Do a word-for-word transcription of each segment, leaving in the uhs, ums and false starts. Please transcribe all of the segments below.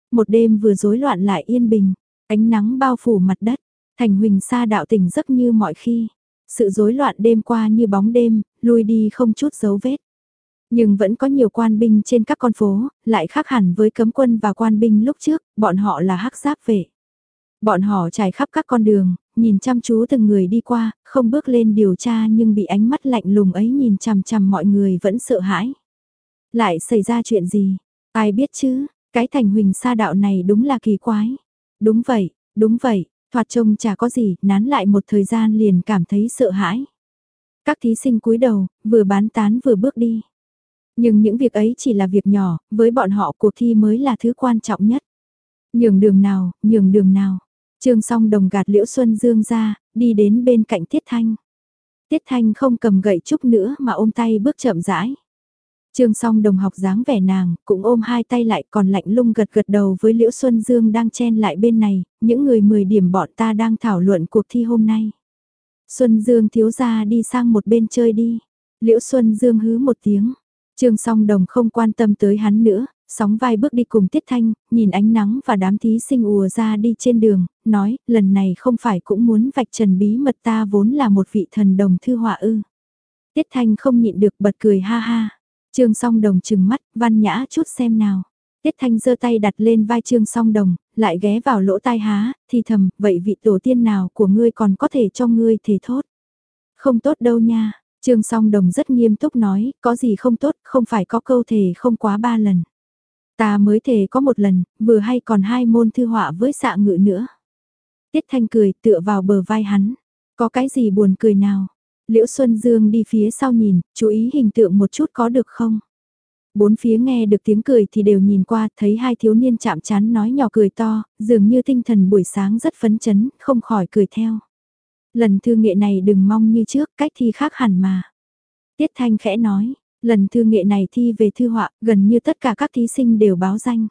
Một đêm vừa rối loạn lại yên bình, ánh nắng bao phủ mặt đất, Thành Huỳnh Sa đạo tỉnh giấc như mọi khi. Sự rối loạn đêm qua như bóng đêm, lui đi không chút dấu vết. Nhưng vẫn có nhiều quan binh trên các con phố, lại khác hẳn với cấm quân và quan binh lúc trước, bọn họ là hắc giáp vệ. Bọn họ trải khắp các con đường, nhìn chăm chú từng người đi qua, không bước lên điều tra nhưng bị ánh mắt lạnh lùng ấy nhìn chằm chằm mọi người vẫn sợ hãi. Lại xảy ra chuyện gì? Ai biết chứ, cái Thành Huỳnh Sa đạo này đúng là kỳ quái. Đúng vậy, đúng vậy, thoạt trông chả có gì, nán lại một thời gian liền cảm thấy sợ hãi. Các thí sinh cúi đầu, vừa bán tán vừa bước đi. Nhưng những việc ấy chỉ là việc nhỏ, với bọn họ cuộc thi mới là thứ quan trọng nhất. Nhường đường nào, nhường đường nào. Trương Song Đồng gạt Liễu Xuân Dương ra, đi đến bên cạnh Tiết Thanh. Tiết Thanh không cầm gậy trúc nữa mà ôm tay bước chậm rãi. Trương Song Đồng học dáng vẻ nàng, cũng ôm hai tay lại còn lạnh lùng gật gật đầu với Liễu Xuân Dương đang chen lại bên này, những người mười điểm bọn ta đang thảo luận cuộc thi hôm nay. Xuân Dương thiếu gia đi sang một bên chơi đi. Liễu Xuân Dương hứ một tiếng. Trương Song Đồng không quan tâm tới hắn nữa, sóng vai bước đi cùng Tiết Thanh, nhìn ánh nắng và đám thí sinh ùa ra đi trên đường, nói, lần này không phải cũng muốn vạch trần bí mật ta vốn là một vị thần đồng thư họa ư. Tiết Thanh không nhịn được bật cười ha ha. Trương Song Đồng trừng mắt, văn nhã chút xem nào. Tiết Thanh giơ tay đặt lên vai Trương Song Đồng, lại ghé vào lỗ tai há, thì thầm, vậy vị tổ tiên nào của ngươi còn có thể cho ngươi thể thốt? Không tốt đâu nha. Trương Song Đồng rất nghiêm túc nói, có gì không tốt, không phải có câu thề không quá ba lần. Ta mới thề có một lần, vừa hay còn hai môn thư họa với xạ ngự nữa. Tiết Thanh cười tựa vào bờ vai hắn. Có cái gì buồn cười nào? Liễu Xuân Dương đi phía sau nhìn, chú ý hình tượng một chút có được không? Bốn phía nghe được tiếng cười thì đều nhìn qua, thấy hai thiếu niên chạm chán nói nhỏ cười to, dường như tinh thần buổi sáng rất phấn chấn, không khỏi cười theo. Lần thư nghệ này đừng mong như trước, cách thi khác hẳn mà. Tiết Thanh khẽ nói, lần thư nghệ này thi về thư họa, gần như tất cả các thí sinh đều báo danh.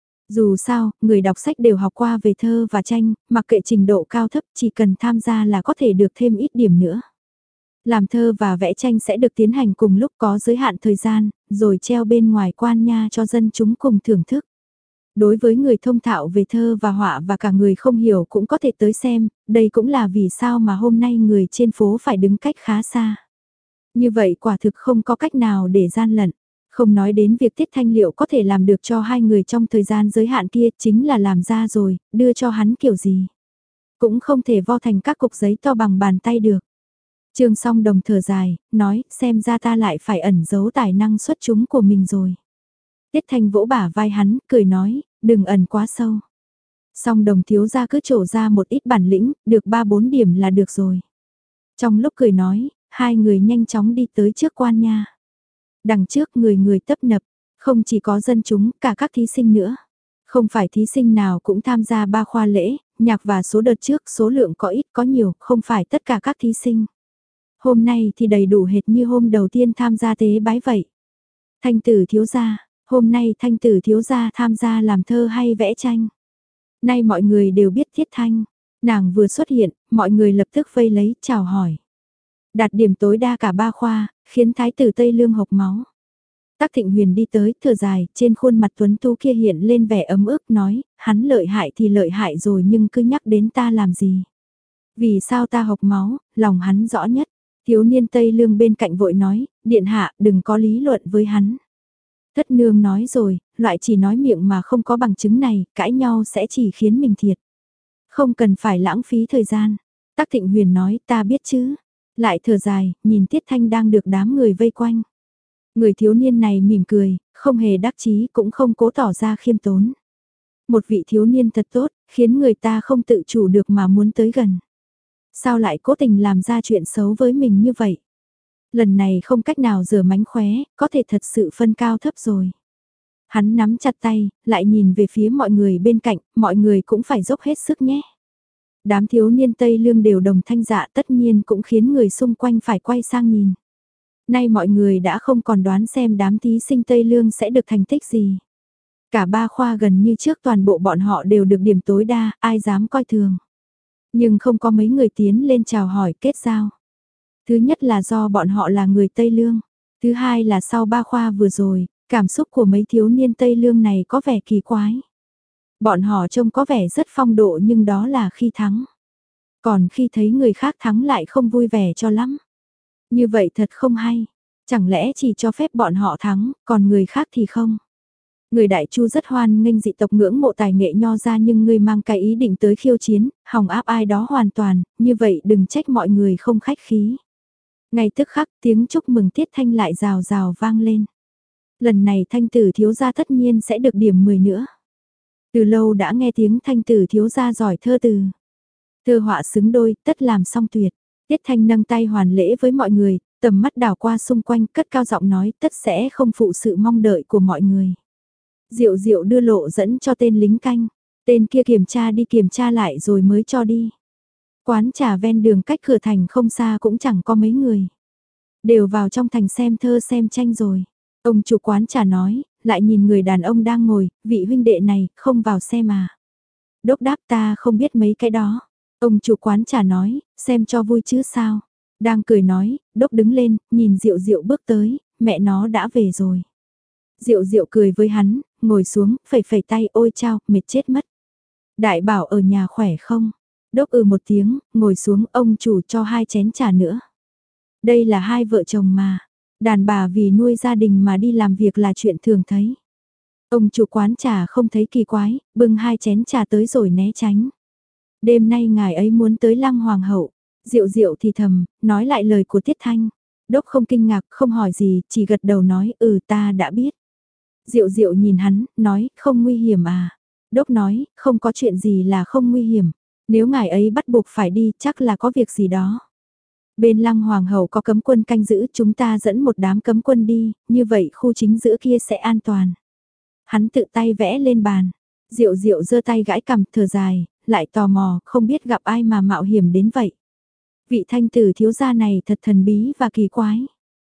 Dù sao, người đọc sách đều học qua về thơ và tranh, mặc kệ trình độ cao thấp chỉ cần tham gia là có thể được thêm ít điểm nữa. Làm thơ và vẽ tranh sẽ được tiến hành cùng lúc có giới hạn thời gian, rồi treo bên ngoài quan nha cho dân chúng cùng thưởng thức. Đối với người thông thạo về thơ và họa và cả người không hiểu cũng có thể tới xem, đây cũng là vì sao mà hôm nay người trên phố phải đứng cách khá xa. Như vậy quả thực không có cách nào để gian lận. Không nói đến việc Tiết Thanh Liệu có thể làm được cho hai người trong thời gian giới hạn kia chính là làm ra rồi, đưa cho hắn kiểu gì. Cũng không thể vo thành các cục giấy to bằng bàn tay được. Trương Song Đồng thở dài, nói xem ra ta lại phải ẩn giấu tài năng xuất chúng của mình rồi. Tiết Thanh vỗ bả vai hắn, cười nói, đừng ẩn quá sâu. Song Đồng thiếu gia cứ trổ ra một ít bản lĩnh, được ba bốn điểm là được rồi. Trong lúc cười nói, hai người nhanh chóng đi tới trước quan nha. Đằng trước người người tấp nập, không chỉ có dân chúng, cả các thí sinh nữa. Không phải thí sinh nào cũng tham gia ba khoa lễ, nhạc và số đợt trước số lượng có ít có nhiều, không phải tất cả các thí sinh. Hôm nay thì đầy đủ hệt như hôm đầu tiên tham gia tế bái vậy. Thanh tử thiếu gia, hôm nay thanh tử thiếu gia tham gia làm thơ hay vẽ tranh. Nay mọi người đều biết Thiết Thanh, nàng vừa xuất hiện, mọi người lập tức vây lấy, chào hỏi. Đạt điểm tối đa cả ba khoa, khiến thái tử Tây Lương hộc máu. Tắc Thịnh Huyền đi tới, thở dài, trên khuôn mặt tuấn tú kia hiện lên vẻ ấm ức nói, hắn lợi hại thì lợi hại rồi nhưng cứ nhắc đến ta làm gì. Vì sao ta hộc máu, lòng hắn rõ nhất. Thiếu niên Tây Lương bên cạnh vội nói, điện hạ đừng có lý luận với hắn. Thất nương nói rồi, loại chỉ nói miệng mà không có bằng chứng này, cãi nhau sẽ chỉ khiến mình thiệt. Không cần phải lãng phí thời gian. Tắc Thịnh Huyền nói, ta biết chứ. Lại thở dài, nhìn Tiết Thanh đang được đám người vây quanh. Người thiếu niên này mỉm cười, không hề đắc chí cũng không cố tỏ ra khiêm tốn. Một vị thiếu niên thật tốt, khiến người ta không tự chủ được mà muốn tới gần. Sao lại cố tình làm ra chuyện xấu với mình như vậy? Lần này không cách nào rửa mánh khóe, có thể thật sự phân cao thấp rồi. Hắn nắm chặt tay, lại nhìn về phía mọi người bên cạnh, mọi người cũng phải dốc hết sức nhé. Đám thiếu niên Tây Lương đều đồng thanh dạ tất nhiên cũng khiến người xung quanh phải quay sang nhìn. Nay mọi người đã không còn đoán xem đám thí sinh Tây Lương sẽ được thành tích gì. Cả ba khoa gần như trước toàn bộ bọn họ đều được điểm tối đa, ai dám coi thường. Nhưng không có mấy người tiến lên chào hỏi kết giao. Thứ nhất là do bọn họ là người Tây Lương. Thứ hai là sau ba khoa vừa rồi, cảm xúc của mấy thiếu niên Tây Lương này có vẻ kỳ quái. Bọn họ trông có vẻ rất phong độ nhưng đó là khi thắng. Còn khi thấy người khác thắng lại không vui vẻ cho lắm. Như vậy thật không hay. Chẳng lẽ chỉ cho phép bọn họ thắng, còn người khác thì không? Người Đại Chu rất hoan nghênh dị tộc ngưỡng mộ tài nghệ nho ra, nhưng ngươi mang cái ý định tới khiêu chiến, hòng áp ai đó hoàn toàn, như vậy đừng trách mọi người không khách khí. Ngay tức khắc tiếng chúc mừng Tiết Thanh lại rào rào vang lên. Lần này Thanh tử thiếu gia tất nhiên sẽ được điểm mười nữa. Từ lâu đã nghe tiếng Thanh tử thiếu gia giỏi thơ từ. Thơ họa xứng đôi, tất làm song tuyệt. Tiết Thanh nâng tay hoàn lễ với mọi người, tầm mắt đảo qua xung quanh, cất cao giọng nói tất sẽ không phụ sự mong đợi của mọi người. Diệu diệu đưa lộ dẫn cho tên lính canh, tên kia kiểm tra đi kiểm tra lại rồi mới cho đi. Quán trà ven đường cách cửa thành không xa cũng chẳng có mấy người. Đều vào trong thành xem thơ xem tranh rồi. Ông chủ quán trà nói, lại nhìn người đàn ông đang ngồi, vị huynh đệ này, không vào xe mà. Đốc đáp ta không biết mấy cái đó. Ông chủ quán trà nói, xem cho vui chứ sao. Đang cười nói, đốc đứng lên, nhìn Diệu Diệu bước tới, mẹ nó đã về rồi. Diệu Diệu cười với hắn, ngồi xuống, phẩy phẩy tay, ôi chao, mệt chết mất. Đại bảo ở nhà khỏe không? Đốc ừ một tiếng, ngồi xuống, ông chủ cho hai chén trà nữa. Đây là hai vợ chồng mà. Đàn bà vì nuôi gia đình mà đi làm việc là chuyện thường thấy. Ông chủ quán trà không thấy kỳ quái, bưng hai chén trà tới rồi né tránh. Đêm nay ngài ấy muốn tới Lăng Hoàng hậu. Diệu Diệu thì thầm, nói lại lời của Tiết Thanh. Đốc không kinh ngạc, không hỏi gì, chỉ gật đầu nói, ừ ta đã biết. Diệu Diệu nhìn hắn, nói, không nguy hiểm à. Đốc nói, không có chuyện gì là không nguy hiểm. Nếu ngài ấy bắt buộc phải đi, chắc là có việc gì đó. Bên Lăng Hoàng hậu có cấm quân canh giữ, chúng ta dẫn một đám cấm quân đi, như vậy khu chính giữa kia sẽ an toàn. Hắn tự tay vẽ lên bàn. Diệu Diệu giơ tay gãi cằm, thở dài, lại tò mò, không biết gặp ai mà mạo hiểm đến vậy. Vị thanh tử thiếu gia này thật thần bí và kỳ quái.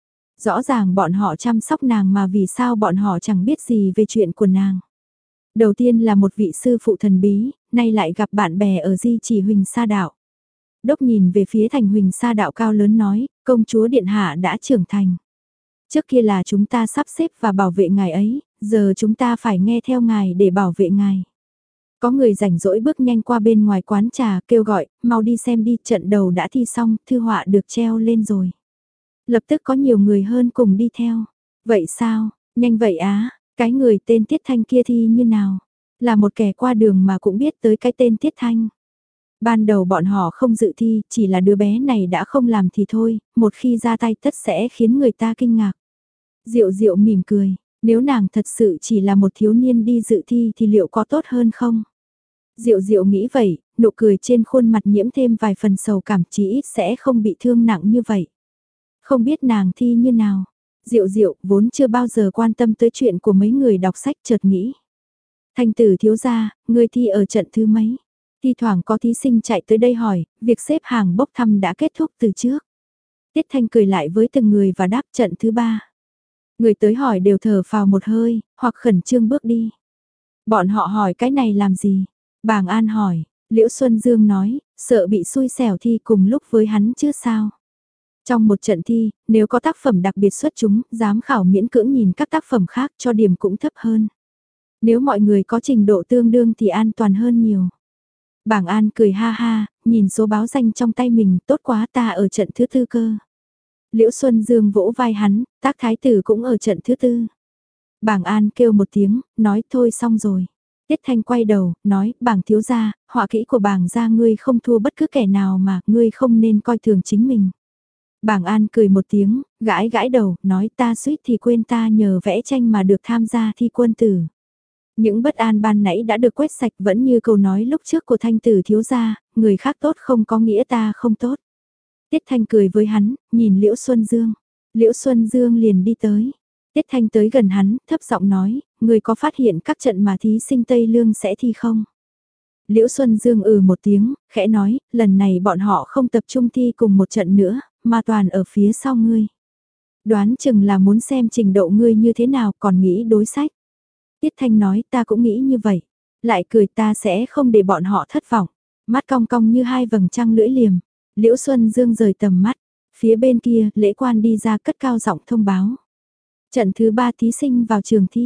Rõ ràng bọn họ chăm sóc nàng mà vì sao bọn họ chẳng biết gì về chuyện của nàng. Đầu tiên là một vị sư phụ thần bí, nay lại gặp bạn bè ở di chỉ Huỳnh Sa Đạo. Đốc nhìn về phía thành Huỳnh Sa Đạo cao lớn nói, công chúa điện hạ đã trưởng thành. Trước kia là chúng ta sắp xếp và bảo vệ ngài ấy, giờ chúng ta phải nghe theo ngài để bảo vệ ngài. Có người rảnh rỗi bước nhanh qua bên ngoài quán trà kêu gọi, mau đi xem đi, trận đầu đã thi xong, thư họa được treo lên rồi. Lập tức có nhiều người hơn cùng đi theo. Vậy sao, nhanh vậy á, cái người tên Tiết Thanh kia thi như nào? Là một kẻ qua đường mà cũng biết tới cái tên Tiết Thanh. Ban đầu bọn họ không dự thi, chỉ là đứa bé này đã không làm thì thôi, một khi ra tay tất sẽ khiến người ta kinh ngạc. Diệu Diệu mỉm cười, nếu nàng thật sự chỉ là một thiếu niên đi dự thi thì liệu có tốt hơn không? Diệu Diệu nghĩ vậy, nụ cười trên khuôn mặt nhiễm thêm vài phần sầu cảm, chí ít sẽ không bị thương nặng như vậy. Không biết nàng thi như nào. Diệu Diệu vốn chưa bao giờ quan tâm tới chuyện của mấy người đọc sách chợt nghĩ. Thanh tử thiếu gia, người thi ở trận thứ mấy? Thi thoảng có thí sinh chạy tới đây hỏi, việc xếp hàng bốc thăm đã kết thúc từ trước. Tiết Thanh cười lại với từng người và đáp trận thứ ba. Người tới hỏi đều thở phào một hơi, hoặc khẩn trương bước đi. Bọn họ hỏi cái này làm gì? Bàng An hỏi, Liễu Xuân Dương nói, sợ bị xui xẻo thi cùng lúc với hắn chứ sao? Trong một trận thi, nếu có tác phẩm đặc biệt xuất chúng, giám khảo miễn cưỡng nhìn các tác phẩm khác cho điểm cũng thấp hơn. Nếu mọi người có trình độ tương đương thì an toàn hơn nhiều. Bàng An cười ha ha, nhìn số báo danh trong tay mình, tốt quá, ta ở trận thứ tư cơ. Liễu Xuân Dương vỗ vai hắn, Tác thái tử cũng ở trận thứ tư. Bàng An kêu một tiếng, nói thôi xong rồi. Tiết Thanh quay đầu, nói, Bàng thiếu gia, họa kỹ của Bàng gia ngươi không thua bất cứ kẻ nào mà, ngươi không nên coi thường chính mình. Bàng An cười một tiếng, gãi gãi đầu, nói ta suýt thì quên ta nhờ vẽ tranh mà được tham gia thi quân tử. Những bất an ban nãy đã được quét sạch, vẫn như câu nói lúc trước của Thanh tử thiếu gia, người khác tốt không có nghĩa ta không tốt. Tiết Thanh cười với hắn, nhìn Liễu Xuân Dương. Liễu Xuân Dương liền đi tới. Tiết Thanh tới gần hắn, thấp giọng nói, người có phát hiện các trận mà thí sinh Tây Lương sẽ thi không? Liễu Xuân Dương ừ một tiếng, khẽ nói, lần này bọn họ không tập trung thi cùng một trận nữa, mà toàn ở phía sau ngươi. Đoán chừng là muốn xem trình độ ngươi như thế nào, còn nghĩ đối sách. Tiết Thanh nói, ta cũng nghĩ như vậy. Lại cười, ta sẽ không để bọn họ thất vọng. Mắt cong cong như hai vầng trăng lưỡi liềm. Liễu Xuân Dương rời tầm mắt. Phía bên kia, lễ quan đi ra cất cao giọng thông báo. Trận thứ ba thí sinh vào trường thi.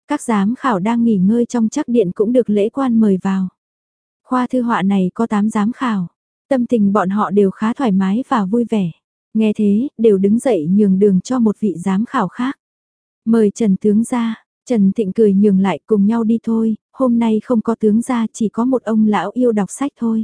Các giám khảo đang nghỉ ngơi trong trắc điện cũng được lễ quan mời vào. Khoa thư họa này có tám giám khảo, tâm tình bọn họ đều khá thoải mái và vui vẻ. Nghe thế, đều đứng dậy nhường đường cho một vị giám khảo khác. Mời Trần tướng ra, Trần Thịnh cười nhường lại cùng nhau đi thôi, hôm nay không có tướng ra chỉ có một ông lão yêu đọc sách thôi.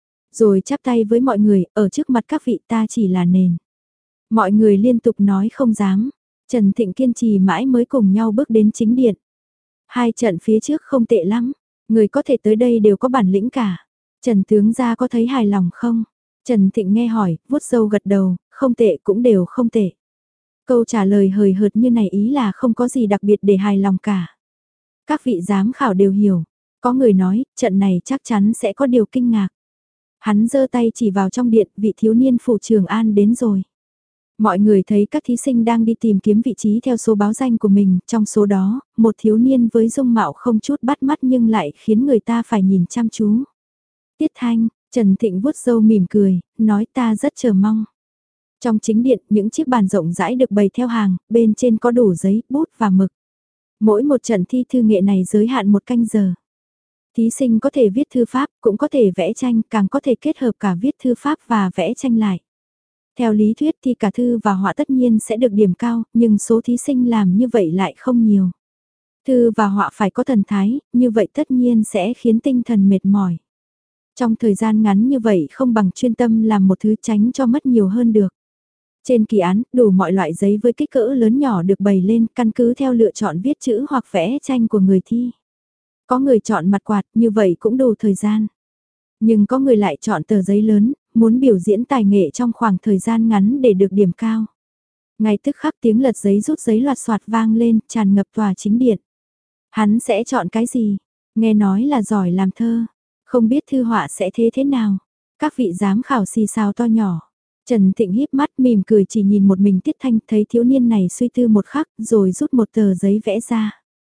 Rồi chắp tay với mọi người, ở trước mặt các vị ta chỉ là nền. Mọi người liên tục nói không dám, Trần Thịnh kiên trì mãi mới cùng nhau bước đến chính điện. Hai trận phía trước không tệ lắm, người có thể tới đây đều có bản lĩnh cả. Trần tướng gia có thấy hài lòng không? Trần Thịnh nghe hỏi, vuốt râu gật đầu, không tệ cũng đều không tệ. Câu trả lời hời hợt như này ý là không có gì đặc biệt để hài lòng cả. Các vị giám khảo đều hiểu, có người nói, trận này chắc chắn sẽ có điều kinh ngạc. Hắn giơ tay chỉ vào trong điện, vị thiếu niên phủ Trường An đến rồi. Mọi người thấy các thí sinh đang đi tìm kiếm vị trí theo số báo danh của mình, trong số đó, một thiếu niên với dung mạo không chút bắt mắt nhưng lại khiến người ta phải nhìn chăm chú. Tiết Thanh, Trần Thịnh vuốt râu mỉm cười, nói ta rất chờ mong. Trong chính điện, những chiếc bàn rộng rãi được bày theo hàng, bên trên có đủ giấy, bút và mực. Mỗi một trận thi thư nghệ này giới hạn một canh giờ. Thí sinh có thể viết thư pháp, cũng có thể vẽ tranh, càng có thể kết hợp cả viết thư pháp và vẽ tranh lại. Theo lý thuyết thì cả thư và họa tất nhiên sẽ được điểm cao, nhưng số thí sinh làm như vậy lại không nhiều. Thư và họa phải có thần thái, như vậy tất nhiên sẽ khiến tinh thần mệt mỏi. Trong thời gian ngắn như vậy không bằng chuyên tâm làm một thứ tránh cho mất nhiều hơn được. Trên kỳ án, đủ mọi loại giấy với kích cỡ lớn nhỏ được bày lên, căn cứ theo lựa chọn viết chữ hoặc vẽ tranh của người thi. Có người chọn mặt quạt, như vậy cũng đủ thời gian. Nhưng có người lại chọn tờ giấy lớn, muốn biểu diễn tài nghệ trong khoảng thời gian ngắn để được điểm cao. Ngay tức khắc tiếng lật giấy rút giấy loạt soạt vang lên, tràn ngập tòa chính điện. Hắn sẽ chọn cái gì? Nghe nói là giỏi làm thơ. Không biết thư họa sẽ thế thế nào? Các vị giám khảo xì xào to nhỏ. Trần Thịnh híp mắt mỉm cười chỉ nhìn một mình Tiết Thanh, thấy thiếu niên này suy tư một khắc rồi rút một tờ giấy vẽ ra.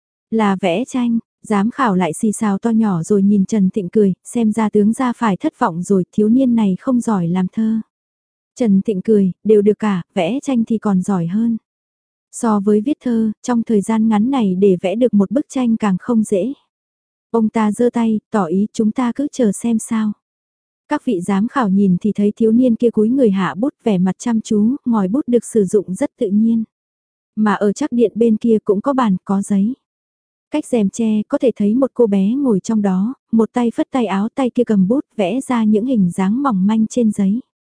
Là vẽ tranh, giám khảo lại xì xào to nhỏ rồi nhìn Trần Thịnh cười, xem ra tướng gia phải thất vọng rồi, thiếu niên này không giỏi làm thơ. Trần Thịnh cười, đều được cả, vẽ tranh thì còn giỏi hơn. So với viết thơ, trong thời gian ngắn này để vẽ được một bức tranh càng không dễ. Ông ta giơ tay, tỏ ý chúng ta cứ chờ xem sao. Các vị giám khảo nhìn thì thấy thiếu niên kia cúi người hạ bút vẻ mặt chăm chú, ngòi bút được sử dụng rất tự nhiên. Mà ở chắc điện bên kia cũng có bàn, có giấy. Cách rèm tre có thể thấy một cô bé ngồi trong đó, một tay phất tay áo tay kia cầm bút vẽ ra những hình dáng mỏng manh trên giấy.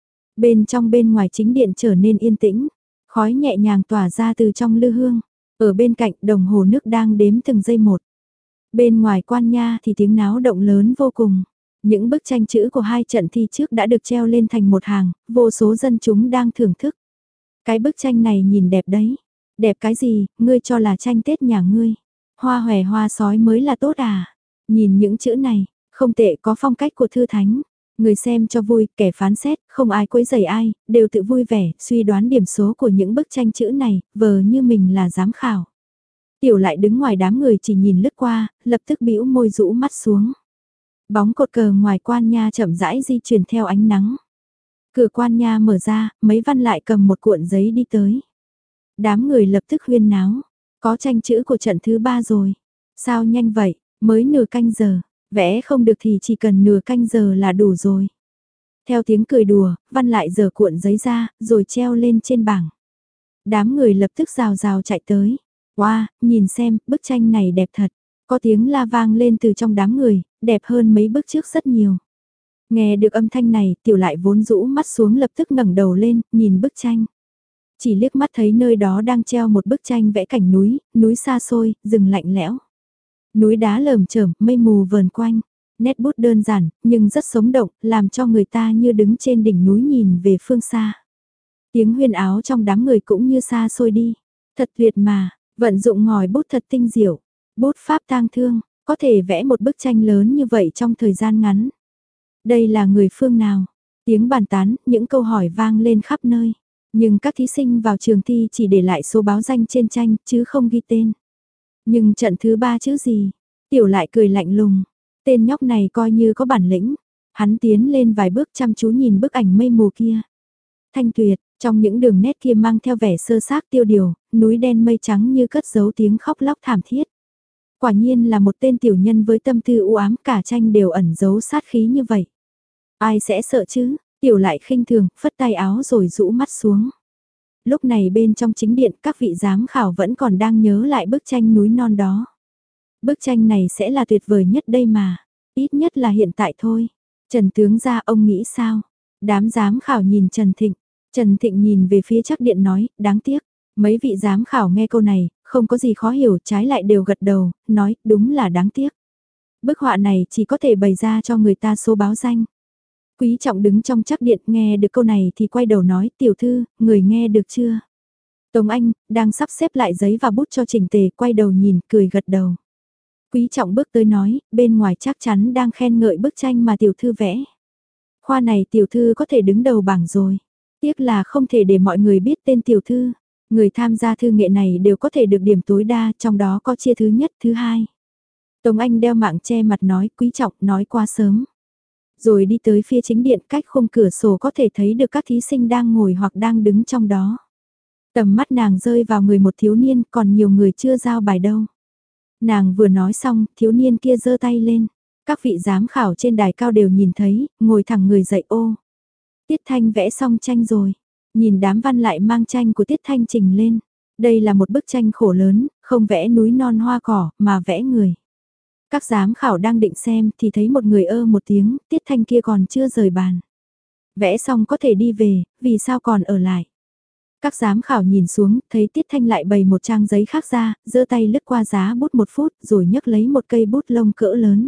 Bên trong bên ngoài chính điện trở nên yên tĩnh, khói nhẹ nhàng tỏa ra từ trong lư hương. Ở bên cạnh đồng hồ nước đang đếm từng giây một. Bên ngoài quan nha thì tiếng náo động lớn vô cùng. Những bức tranh chữ của hai trận thi trước đã được treo lên thành một hàng, vô số dân chúng đang thưởng thức. Cái bức tranh này nhìn đẹp đấy. Đẹp cái gì, ngươi cho là tranh Tết nhà ngươi. Hoa hòe hoa sói mới là tốt à. Nhìn những chữ này, không tệ có phong cách của thư thánh. Người xem cho vui, kẻ phán xét, không ai quấy rầy ai, đều tự vui vẻ, suy đoán điểm số của những bức tranh chữ này, vờ như mình là giám khảo. Tiểu lại đứng ngoài đám người chỉ nhìn lướt qua, lập tức bĩu môi rũ mắt xuống. Bóng cột cờ ngoài quan nha chậm rãi di chuyển theo ánh nắng. Cửa quan nha mở ra, mấy văn lại cầm một cuộn giấy đi tới. Đám người lập tức huyên náo. Có tranh chữ của trận thứ ba rồi. Sao nhanh vậy, mới nửa canh giờ. Vẽ không được thì chỉ cần nửa canh giờ là đủ rồi. Theo tiếng cười đùa, văn lại giở cuộn giấy ra, rồi treo lên trên bảng. Đám người lập tức rào rào chạy tới. Wow, nhìn xem, bức tranh này đẹp thật. Có tiếng la vang lên từ trong đám người, đẹp hơn mấy bức trước rất nhiều. Nghe được âm thanh này, tiểu lại vốn rũ mắt xuống lập tức ngẩng đầu lên, nhìn bức tranh. Chỉ liếc mắt thấy nơi đó đang treo một bức tranh vẽ cảnh núi, núi xa xôi, rừng lạnh lẽo. Núi đá lởm chởm, mây mù vờn quanh. Nét bút đơn giản, nhưng rất sống động, làm cho người ta như đứng trên đỉnh núi nhìn về phương xa. Tiếng huyên áo trong đám người cũng như xa xôi đi. Thật tuyệt mà, vận dụng ngòi bút thật tinh diệu. Bút pháp tang thương, có thể vẽ một bức tranh lớn như vậy trong thời gian ngắn. Đây là người phương nào? Tiếng bàn tán, những câu hỏi vang lên khắp nơi. Nhưng các thí sinh vào trường thi chỉ để lại số báo danh trên tranh, chứ không ghi tên. Nhưng trận thứ ba chữ gì? Tiểu lại cười lạnh lùng. Tên nhóc này coi như có bản lĩnh. Hắn tiến lên vài bước chăm chú nhìn bức ảnh mây mù kia. Thanh tuyệt, trong những đường nét kia mang theo vẻ sơ xác tiêu điều, núi đen mây trắng như cất giấu tiếng khóc lóc thảm thiết. Quả nhiên là một tên tiểu nhân với tâm tư u ám, cả tranh đều ẩn giấu sát khí như vậy. Ai sẽ sợ chứ, tiểu lại khinh thường, phất tay áo rồi rũ mắt xuống. Lúc này bên trong chính điện các vị giám khảo vẫn còn đang nhớ lại bức tranh núi non đó. Bức tranh này sẽ là tuyệt vời nhất đây mà, ít nhất là hiện tại thôi. Trần tướng gia ông nghĩ sao? Đám giám khảo nhìn Trần Thịnh, Trần Thịnh nhìn về phía chắc điện nói, đáng tiếc. Mấy vị giám khảo nghe câu này, không có gì khó hiểu, trái lại đều gật đầu, nói, đúng là đáng tiếc. Bức họa này chỉ có thể bày ra cho người ta số báo danh. Quý trọng đứng trong chắc điện nghe được câu này thì quay đầu nói, tiểu thư, người nghe được chưa? Tống Anh, đang sắp xếp lại giấy và bút cho chỉnh tề, quay đầu nhìn, cười gật đầu. Quý trọng bước tới nói, bên ngoài chắc chắn đang khen ngợi bức tranh mà tiểu thư vẽ. Khoa này tiểu thư có thể đứng đầu bảng rồi. Tiếc là không thể để mọi người biết tên tiểu thư. Người tham gia thư nghệ này đều có thể được điểm tối đa, trong đó có chia thứ nhất, thứ hai. Tống Anh đeo mạng che mặt nói, quý trọng nói quá sớm. Rồi đi tới phía chính điện, cách khung cửa sổ có thể thấy được các thí sinh đang ngồi hoặc đang đứng trong đó. Tầm mắt nàng rơi vào người một thiếu niên, còn nhiều người chưa giao bài đâu. Nàng vừa nói xong, thiếu niên kia giơ tay lên. Các vị giám khảo trên đài cao đều nhìn thấy, ngồi thẳng người dậy ô. Tiết Thanh vẽ xong tranh rồi. Nhìn đám văn lại mang tranh của Tiết Thanh trình lên. Đây là một bức tranh khổ lớn, không vẽ núi non hoa cỏ, mà vẽ người. Các giám khảo đang định xem thì thấy một người ơ một tiếng, Tiết Thanh kia còn chưa rời bàn. Vẽ xong có thể đi về, vì sao còn ở lại? Các giám khảo nhìn xuống, thấy Tiết Thanh lại bày một trang giấy khác ra, giơ tay lướt qua giá bút một phút rồi nhấc lấy một cây bút lông cỡ lớn.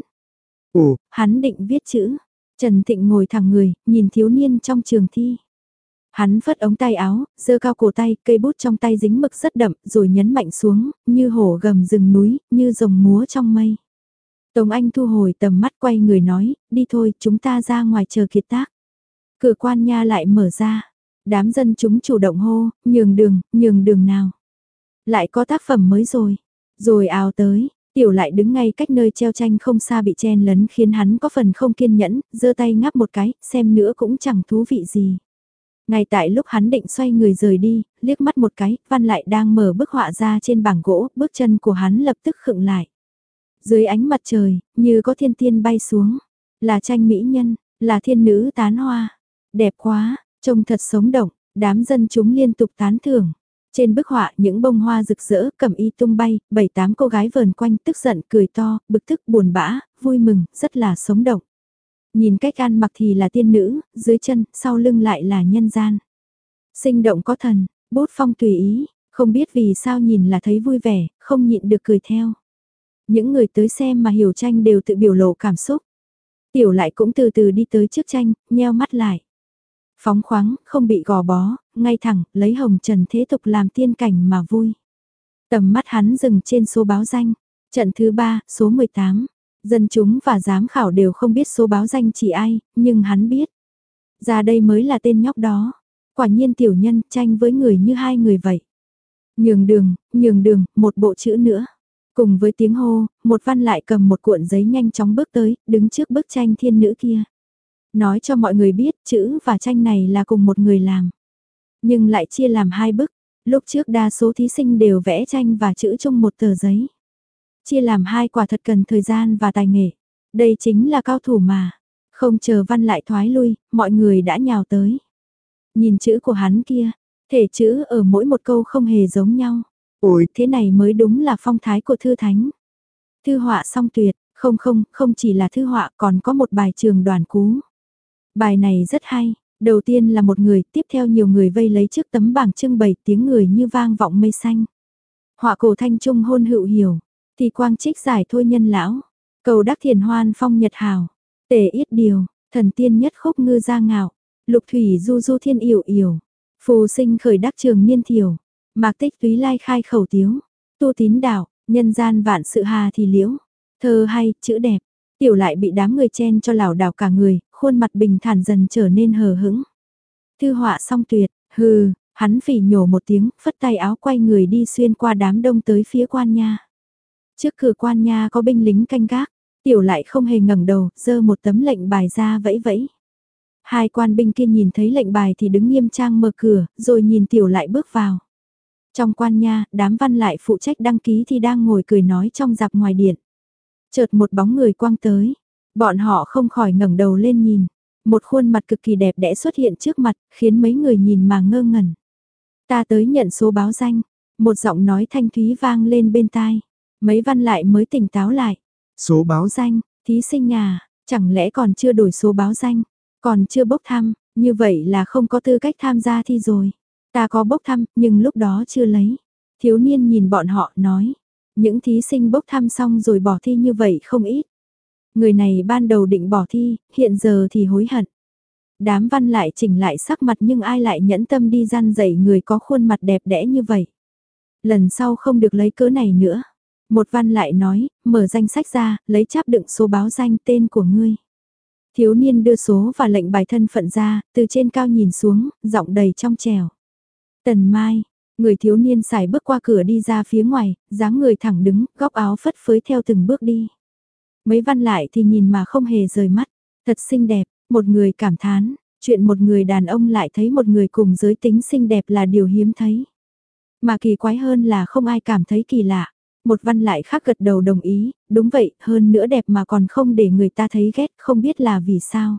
Ồ, hắn định viết chữ. Trần Thịnh ngồi thẳng người, nhìn thiếu niên trong trường thi. Hắn phất ống tay áo, giơ cao cổ tay, cây bút trong tay dính mực rất đậm, rồi nhấn mạnh xuống, như hổ gầm rừng núi, như rồng múa trong mây. Tống Anh thu hồi tầm mắt quay người nói, đi thôi, chúng ta ra ngoài chờ kiệt tác. Cửa quan nha lại mở ra. Đám dân chúng chủ động hô, nhường đường, nhường đường nào. Lại có tác phẩm mới rồi. Rồi ào tới, tiểu lại đứng ngay cách nơi treo tranh không xa bị chen lấn khiến hắn có phần không kiên nhẫn, giơ tay ngáp một cái, xem nữa cũng chẳng thú vị gì. Ngay tại lúc hắn định xoay người rời đi, liếc mắt một cái, văn lại đang mở bức họa ra trên bảng gỗ, bước chân của hắn lập tức khựng lại. Dưới ánh mặt trời, như có thiên tiên bay xuống. Là tranh mỹ nhân, là thiên nữ tán hoa. Đẹp quá, trông thật sống động, đám dân chúng liên tục tán thưởng. Trên bức họa những bông hoa rực rỡ, cẩm y tung bay, bảy tám cô gái vờn quanh tức giận, cười to, bực tức, buồn bã, vui mừng, rất là sống động. Nhìn cách ăn mặc thì là tiên nữ, dưới chân, sau lưng lại là nhân gian. Sinh động có thần, bút phong tùy ý, không biết vì sao nhìn là thấy vui vẻ, không nhịn được cười theo. Những người tới xem mà hiểu tranh đều tự biểu lộ cảm xúc. Tiểu lại cũng từ từ đi tới trước tranh, nheo mắt lại. Phóng khoáng, không bị gò bó, ngay thẳng, lấy hồng trần thế tục làm tiên cảnh mà vui. Tầm mắt hắn dừng trên số báo danh. Trận thứ ba, số mười tám. Dân chúng và giám khảo đều không biết số báo danh chỉ ai, nhưng hắn biết. Ra đây mới là tên nhóc đó. Quả nhiên tiểu nhân tranh với người như hai người vậy. Nhường đường, nhường đường, một bộ chữ nữa. Cùng với tiếng hô, một văn lại cầm một cuộn giấy nhanh chóng bước tới, đứng trước bức tranh thiên nữ kia. Nói cho mọi người biết chữ và tranh này là cùng một người làm. Nhưng lại chia làm hai bức. Lúc trước đa số thí sinh đều vẽ tranh và chữ chung một tờ giấy. Chia làm hai quả thật cần thời gian và tài nghệ. Đây chính là cao thủ mà. Không chờ văn lại thoái lui, mọi người đã nhào tới. Nhìn chữ của hắn kia, thể chữ ở mỗi một câu không hề giống nhau. Ôi, thế này mới đúng là phong thái của thư thánh. Thư họa song tuyệt, không không, không chỉ là thư họa còn có một bài trường đoàn cú. Bài này rất hay, đầu tiên là một người, tiếp theo nhiều người vây lấy trước tấm bảng trưng bày tiếng người như vang vọng mây xanh. Họa cổ thanh trung hôn hữu hiểu, thì quang trích giải thôi nhân lão, cầu đắc thiền hoan phong nhật hào, tề yết điều, thần tiên nhất khúc ngư gia ngạo, lục thủy du du thiên yểu yểu, phù sinh khởi đắc trường niên thiểu, mạc tích túy lai khai khẩu tiếu, tu tín đạo, nhân gian vạn sự hà thì liễu, thơ hay, chữ đẹp. Tiểu lại bị đám người chen cho lảo đảo cả người, khuôn mặt bình thản dần trở nên hờ hững. Thư họa song tuyệt, hừ, hắn phỉ nhổ một tiếng, phất tay áo quay người đi xuyên qua đám đông tới phía quan nha. Trước cửa quan nha có binh lính canh gác, tiểu lại không hề ngẩng đầu, giơ một tấm lệnh bài ra vẫy vẫy. Hai quan binh kia nhìn thấy lệnh bài thì đứng nghiêm trang mở cửa, rồi nhìn tiểu lại bước vào. Trong quan nha, đám văn lại phụ trách đăng ký thì đang ngồi cười nói trong dạp ngoài điện. Chợt một bóng người quang tới, bọn họ không khỏi ngẩng đầu lên nhìn. Một khuôn mặt cực kỳ đẹp đẽ xuất hiện trước mặt, khiến mấy người nhìn mà ngơ ngẩn. Ta tới nhận số báo danh, một giọng nói thanh thúy vang lên bên tai. Mấy văn lại mới tỉnh táo lại. Số báo danh, thí sinh à, chẳng lẽ còn chưa đổi số báo danh, còn chưa bốc thăm, như vậy là không có tư cách tham gia thi rồi. Ta có bốc thăm, nhưng lúc đó chưa lấy. Thiếu niên nhìn bọn họ nói, những thí sinh bốc thăm xong rồi bỏ thi như vậy không ít. Người này ban đầu định bỏ thi, hiện giờ thì hối hận. Đám văn lại chỉnh lại sắc mặt nhưng ai lại nhẫn tâm đi gian dạy người có khuôn mặt đẹp đẽ như vậy. Lần sau không được lấy cớ này nữa. Một văn lại nói, mở danh sách ra, lấy cháp đựng số báo danh tên của ngươi. Thiếu niên đưa số và lệnh bài thân phận ra, từ trên cao nhìn xuống, giọng đầy trong trèo. Tần Mai, người thiếu niên xài bước qua cửa đi ra phía ngoài, dáng người thẳng đứng, góc áo phất phới theo từng bước đi. Mấy văn lại thì nhìn mà không hề rời mắt, thật xinh đẹp, một người cảm thán, chuyện một người đàn ông lại thấy một người cùng giới tính xinh đẹp là điều hiếm thấy. Mà kỳ quái hơn là không ai cảm thấy kỳ lạ. Một văn lại khác gật đầu đồng ý, đúng vậy, hơn nữa đẹp mà còn không để người ta thấy ghét, không biết là vì sao.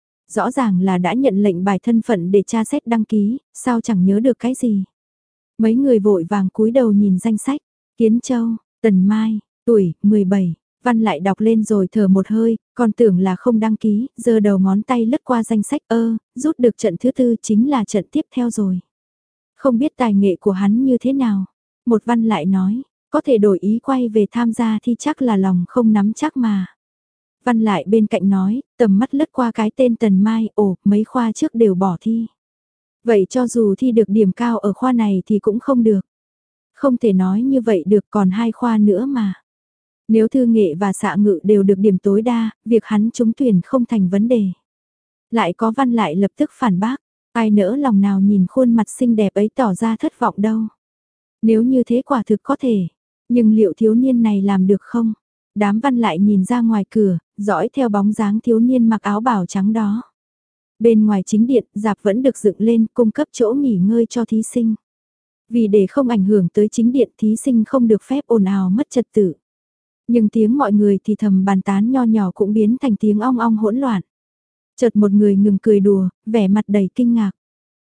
Rõ ràng là đã nhận lệnh bài thân phận để tra xét đăng ký, sao chẳng nhớ được cái gì. Mấy người vội vàng cúi đầu nhìn danh sách, Kiến Châu, Tần Mai, tuổi, mười bảy, văn lại đọc lên rồi thở một hơi, còn tưởng là không đăng ký, giơ đầu ngón tay lướt qua danh sách ơ, rút được trận thứ tư chính là trận tiếp theo rồi. Không biết tài nghệ của hắn như thế nào, một văn lại nói. Có thể đổi ý quay về tham gia thì chắc là lòng không nắm chắc mà. Văn lại bên cạnh nói, tầm mắt lướt qua cái tên Tần Mai, ồ, mấy khoa trước đều bỏ thi. Vậy cho dù thi được điểm cao ở khoa này thì cũng không được. Không thể nói như vậy được, còn hai khoa nữa mà. Nếu thư nghệ và xạ ngự đều được điểm tối đa, việc hắn trúng tuyển không thành vấn đề. Lại có văn lại lập tức phản bác, ai nỡ lòng nào nhìn khuôn mặt xinh đẹp ấy tỏ ra thất vọng đâu. Nếu như thế quả thực có thể. Nhưng liệu thiếu niên này làm được không? Đám văn lại nhìn ra ngoài cửa, dõi theo bóng dáng thiếu niên mặc áo bào trắng đó. Bên ngoài chính điện, dạp vẫn được dựng lên cung cấp chỗ nghỉ ngơi cho thí sinh. Vì để không ảnh hưởng tới chính điện, thí sinh không được phép ồn ào mất trật tự. Nhưng tiếng mọi người thì thầm bàn tán nho nhỏ cũng biến thành tiếng ong ong hỗn loạn. Chợt một người ngừng cười đùa, vẻ mặt đầy kinh ngạc.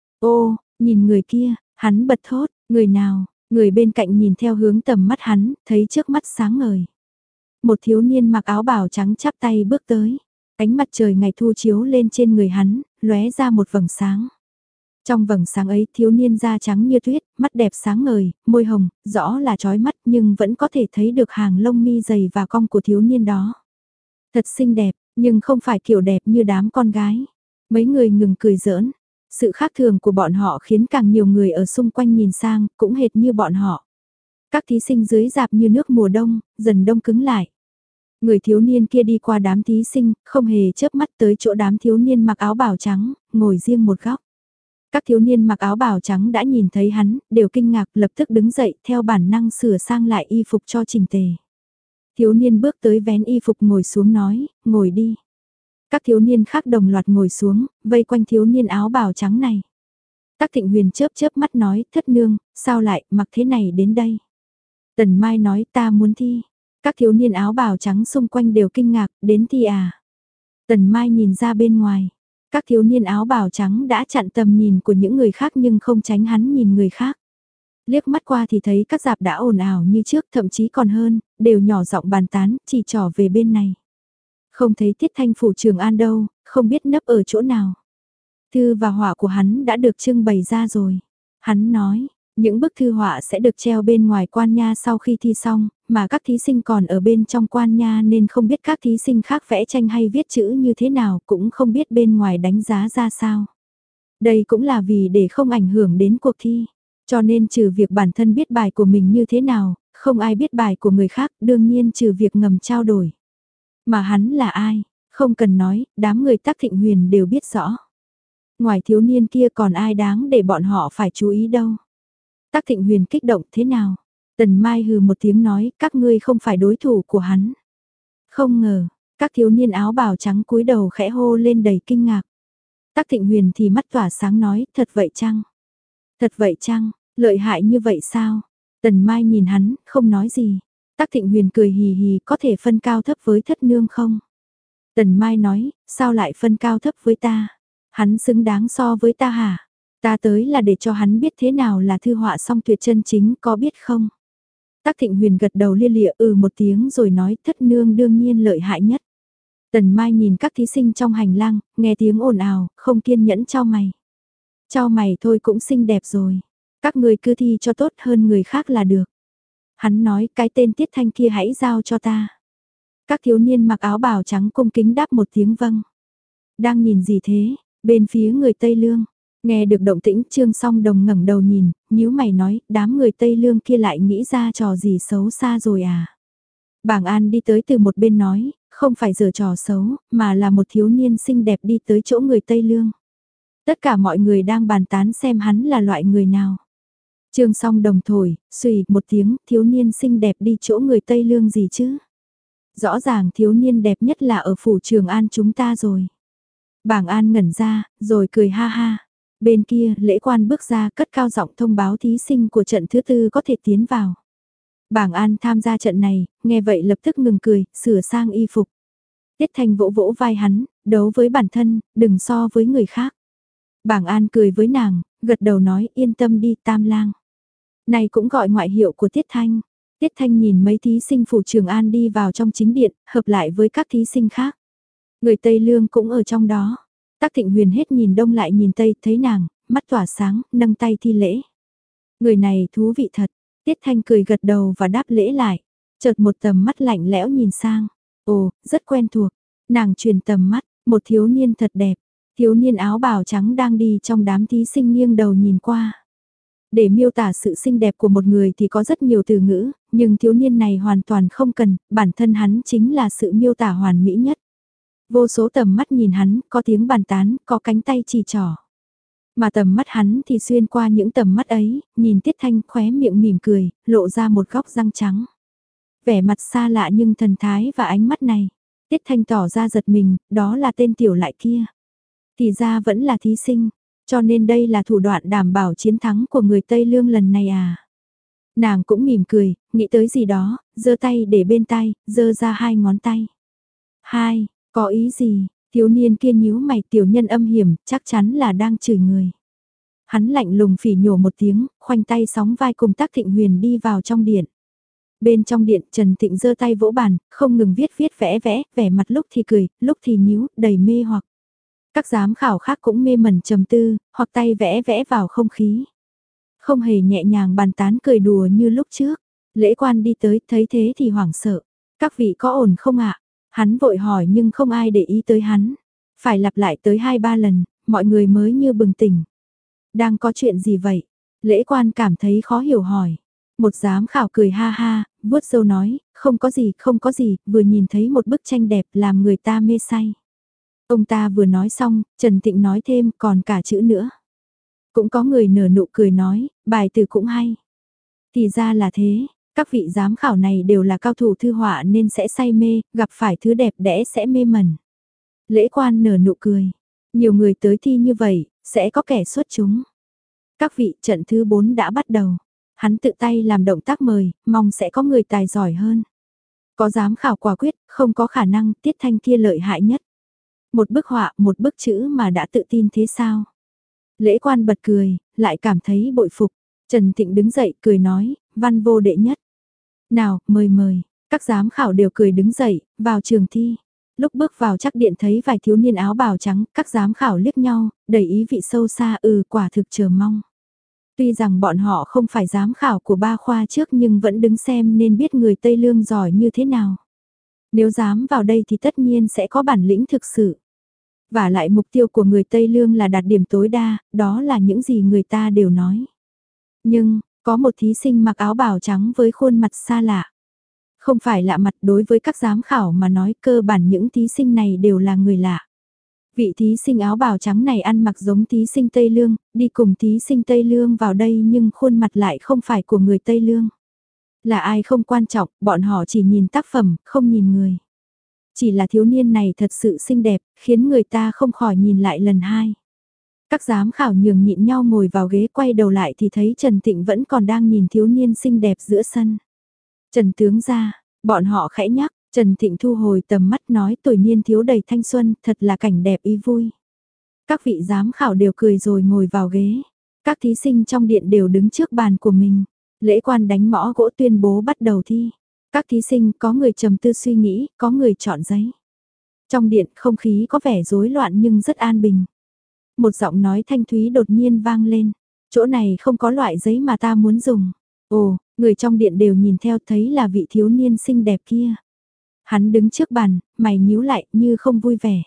Ô, nhìn người kia, hắn bật thốt, người nào? Người bên cạnh nhìn theo hướng tầm mắt hắn, thấy trước mắt sáng ngời. Một thiếu niên mặc áo bào trắng chắp tay bước tới. Ánh mặt trời ngày thu chiếu lên trên người hắn, lóe ra một vầng sáng. Trong vầng sáng ấy thiếu niên da trắng như tuyết, mắt đẹp sáng ngời, môi hồng, rõ là trói mắt nhưng vẫn có thể thấy được hàng lông mi dày và cong của thiếu niên đó. Thật xinh đẹp, nhưng không phải kiểu đẹp như đám con gái. Mấy người ngừng cười giỡn. Sự khác thường của bọn họ khiến càng nhiều người ở xung quanh nhìn sang, cũng hệt như bọn họ. Các thí sinh dưới dạp như nước mùa đông, dần đông cứng lại. Người thiếu niên kia đi qua đám thí sinh, không hề chớp mắt tới chỗ đám thiếu niên mặc áo bào trắng, ngồi riêng một góc. Các thiếu niên mặc áo bào trắng đã nhìn thấy hắn, đều kinh ngạc lập tức đứng dậy theo bản năng sửa sang lại y phục cho chỉnh tề. Thiếu niên bước tới vén y phục ngồi xuống nói, ngồi đi. Các thiếu niên khác đồng loạt ngồi xuống, vây quanh thiếu niên áo bào trắng này. Tắc Thịnh Huyền chớp chớp mắt nói, thất nương, sao lại mặc thế này đến đây? Tần Mai nói, ta muốn thi. Các thiếu niên áo bào trắng xung quanh đều kinh ngạc, đến thi à? Tần Mai nhìn ra bên ngoài. Các thiếu niên áo bào trắng đã chặn tầm nhìn của những người khác nhưng không tránh hắn nhìn người khác. Liếc mắt qua thì thấy các dạp đã ồn ào như trước, thậm chí còn hơn, đều nhỏ giọng bàn tán, chỉ trỏ về bên này. Không thấy Tiết Thanh phủ Trường An đâu, không biết nấp ở chỗ nào. Thư và họa của hắn đã được trưng bày ra rồi. Hắn nói, những bức thư họa sẽ được treo bên ngoài quan nha sau khi thi xong, mà các thí sinh còn ở bên trong quan nha nên không biết các thí sinh khác vẽ tranh hay viết chữ như thế nào, cũng không biết bên ngoài đánh giá ra sao. Đây cũng là vì để không ảnh hưởng đến cuộc thi, cho nên trừ việc bản thân biết bài của mình như thế nào, không ai biết bài của người khác, đương nhiên trừ việc ngầm trao đổi. Mà hắn là ai? Không cần nói, đám người Tắc Thịnh Huyền đều biết rõ. Ngoài thiếu niên kia còn ai đáng để bọn họ phải chú ý đâu. Tắc Thịnh Huyền kích động thế nào? Tần Mai hừ một tiếng nói, các ngươi không phải đối thủ của hắn. Không ngờ, các thiếu niên áo bào trắng cúi đầu khẽ hô lên đầy kinh ngạc. Tắc Thịnh Huyền thì mắt tỏa sáng nói, thật vậy chăng? Thật vậy chăng? Lợi hại như vậy sao? Tần Mai nhìn hắn, không nói gì. Tắc Thịnh Huyền cười hì hì, có thể phân cao thấp với thất nương không? Tần Mai nói, sao lại phân cao thấp với ta? Hắn xứng đáng so với ta hả? Ta tới là để cho hắn biết thế nào là thư họa song tuyệt chân chính, có biết không? Tắc Thịnh Huyền gật đầu lia lịa ừ một tiếng rồi nói thất nương đương nhiên lợi hại nhất. Tần Mai nhìn các thí sinh trong hành lang, nghe tiếng ồn ào, không kiên nhẫn chau mày. Chau mày thôi cũng xinh đẹp rồi. Các người cứ thi cho tốt hơn người khác là được. Hắn nói cái tên Tiết Thanh kia hãy giao cho ta. Các thiếu niên mặc áo bào trắng cung kính đáp một tiếng vâng. Đang nhìn gì thế? Bên phía người Tây Lương. Nghe được động tĩnh Trương Song Đồng ngẩng đầu nhìn, nhíu mày nói, đám người Tây Lương kia lại nghĩ ra trò gì xấu xa rồi à? Bảng An đi tới từ một bên nói, không phải giở trò xấu, mà là một thiếu niên xinh đẹp đi tới chỗ người Tây Lương. Tất cả mọi người đang bàn tán xem hắn là loại người nào. Trương Song Đồng thổi, xùy một tiếng, thiếu niên xinh đẹp đi chỗ người Tây Lương gì chứ? Rõ ràng thiếu niên đẹp nhất là ở phủ Trường An chúng ta rồi. Bảng An ngẩn ra, rồi cười ha ha. Bên kia, lễ quan bước ra cất cao giọng thông báo thí sinh của trận thứ tư có thể tiến vào. Bảng An tham gia trận này, nghe vậy lập tức ngừng cười, sửa sang y phục. Tiết Thanh vỗ vỗ vai hắn, đấu với bản thân, đừng so với người khác. Bảng An cười với nàng, gật đầu nói yên tâm đi Tam Lang. Này cũng gọi ngoại hiệu của Tiết Thanh. Tiết Thanh nhìn mấy thí sinh phủ Trường An đi vào trong chính điện, hợp lại với các thí sinh khác. Người Tây Lương cũng ở trong đó. Tắc Thịnh Huyền hết nhìn đông lại nhìn tây, thấy nàng, mắt tỏa sáng, nâng tay thi lễ. Người này thú vị thật. Tiết Thanh cười gật đầu và đáp lễ lại. Chợt một tầm mắt lạnh lẽo nhìn sang. Ồ, rất quen thuộc. Nàng truyền tầm mắt, một thiếu niên thật đẹp. Thiếu niên áo bào trắng đang đi trong đám thí sinh nghiêng đầu nhìn qua. Để miêu tả sự xinh đẹp của một người thì có rất nhiều từ ngữ, nhưng thiếu niên này hoàn toàn không cần, bản thân hắn chính là sự miêu tả hoàn mỹ nhất. Vô số tầm mắt nhìn hắn, có tiếng bàn tán, có cánh tay chỉ trỏ. Mà tầm mắt hắn thì xuyên qua những tầm mắt ấy, nhìn Tiết Thanh khóe miệng mỉm cười, lộ ra một góc răng trắng. Vẻ mặt xa lạ nhưng thần thái và ánh mắt này. Tiết Thanh tỏ ra giật mình, đó là tên tiểu lại kia. Thì ra vẫn là thí sinh, cho nên đây là thủ đoạn đảm bảo chiến thắng của người Tây Lương lần này à. Nàng cũng mỉm cười, nghĩ tới gì đó, giơ tay để bên tai, giơ ra hai ngón tay. Hai, có ý gì? Thiếu niên kia nhíu mày, tiểu nhân âm hiểm, chắc chắn là đang chửi người. Hắn lạnh lùng phỉ nhổ một tiếng, khoanh tay sóng vai cùng Tắc Thịnh Huyền đi vào trong điện. Bên trong điện Trần Thịnh giơ tay vỗ bàn, không ngừng viết viết vẽ vẽ, vẻ mặt lúc thì cười, lúc thì nhíu, đầy mê hoặc. Các giám khảo khác cũng mê mẩn trầm tư, hoặc tay vẽ vẽ vào không khí. Không hề nhẹ nhàng bàn tán cười đùa như lúc trước. Lễ quan đi tới, thấy thế thì hoảng sợ. Các vị có ổn không ạ? Hắn vội hỏi nhưng không ai để ý tới hắn. Phải lặp lại tới hai ba lần, mọi người mới như bừng tỉnh. Đang có chuyện gì vậy? Lễ quan cảm thấy khó hiểu hỏi. Một giám khảo cười ha ha, vuốt râu nói, không có gì, không có gì, vừa nhìn thấy một bức tranh đẹp làm người ta mê say. Ông ta vừa nói xong, Trần Thịnh nói thêm còn cả chữ nữa. Cũng có người nở nụ cười nói, bài từ cũng hay. Thì ra là thế, các vị giám khảo này đều là cao thủ thư họa nên sẽ say mê, gặp phải thứ đẹp đẽ sẽ mê mẩn. Lễ quan nở nụ cười, nhiều người tới thi như vậy, sẽ có kẻ xuất chúng. Các vị trận thứ bốn đã bắt đầu. Hắn tự tay làm động tác mời, mong sẽ có người tài giỏi hơn. Có giám khảo quả quyết, không có khả năng, Tiết Thanh kia lợi hại nhất. Một bức họa, một bức chữ mà đã tự tin thế sao? Lễ quan bật cười, lại cảm thấy bội phục. Trần Thịnh đứng dậy cười nói, văn vô đệ nhất. Nào, mời mời, các giám khảo đều cười đứng dậy, vào trường thi. Lúc bước vào chắc điện thấy vài thiếu niên áo bào trắng, các giám khảo liếc nhau, đầy ý vị sâu xa ừ quả thực chờ mong. Tuy rằng bọn họ không phải giám khảo của ba khoa trước nhưng vẫn đứng xem nên biết người Tây Lương giỏi như thế nào. Nếu dám vào đây thì tất nhiên sẽ có bản lĩnh thực sự. Và lại mục tiêu của người Tây Lương là đạt điểm tối đa, đó là những gì người ta đều nói. Nhưng, có một thí sinh mặc áo bào trắng với khuôn mặt xa lạ. Không phải lạ mặt đối với các giám khảo mà nói cơ bản những thí sinh này đều là người lạ. Vị thí sinh áo bào trắng này ăn mặc giống thí sinh Tây Lương, đi cùng thí sinh Tây Lương vào đây nhưng khuôn mặt lại không phải của người Tây Lương. Là ai không quan trọng, bọn họ chỉ nhìn tác phẩm, không nhìn người. Chỉ là thiếu niên này thật sự xinh đẹp, khiến người ta không khỏi nhìn lại lần hai. Các giám khảo nhường nhịn nhau ngồi vào ghế, quay đầu lại thì thấy Trần Thịnh vẫn còn đang nhìn thiếu niên xinh đẹp giữa sân. Trần tướng ra, bọn họ khẽ nhắc, Trần Thịnh thu hồi tầm mắt nói tuổi niên thiếu đầy thanh xuân, thật là cảnh đẹp ý vui. Các vị giám khảo đều cười rồi ngồi vào ghế. Các thí sinh trong điện đều đứng trước bàn của mình. Lễ quan đánh mõ gỗ tuyên bố bắt đầu thi. Các thí sinh có người trầm tư suy nghĩ, có người chọn giấy. Trong điện không khí có vẻ rối loạn nhưng rất an bình. Một giọng nói thanh thúy đột nhiên vang lên. Chỗ này không có loại giấy mà ta muốn dùng. Ồ, người trong điện đều nhìn theo thấy là vị thiếu niên xinh đẹp kia. Hắn đứng trước bàn, mày nhíu lại như không vui vẻ.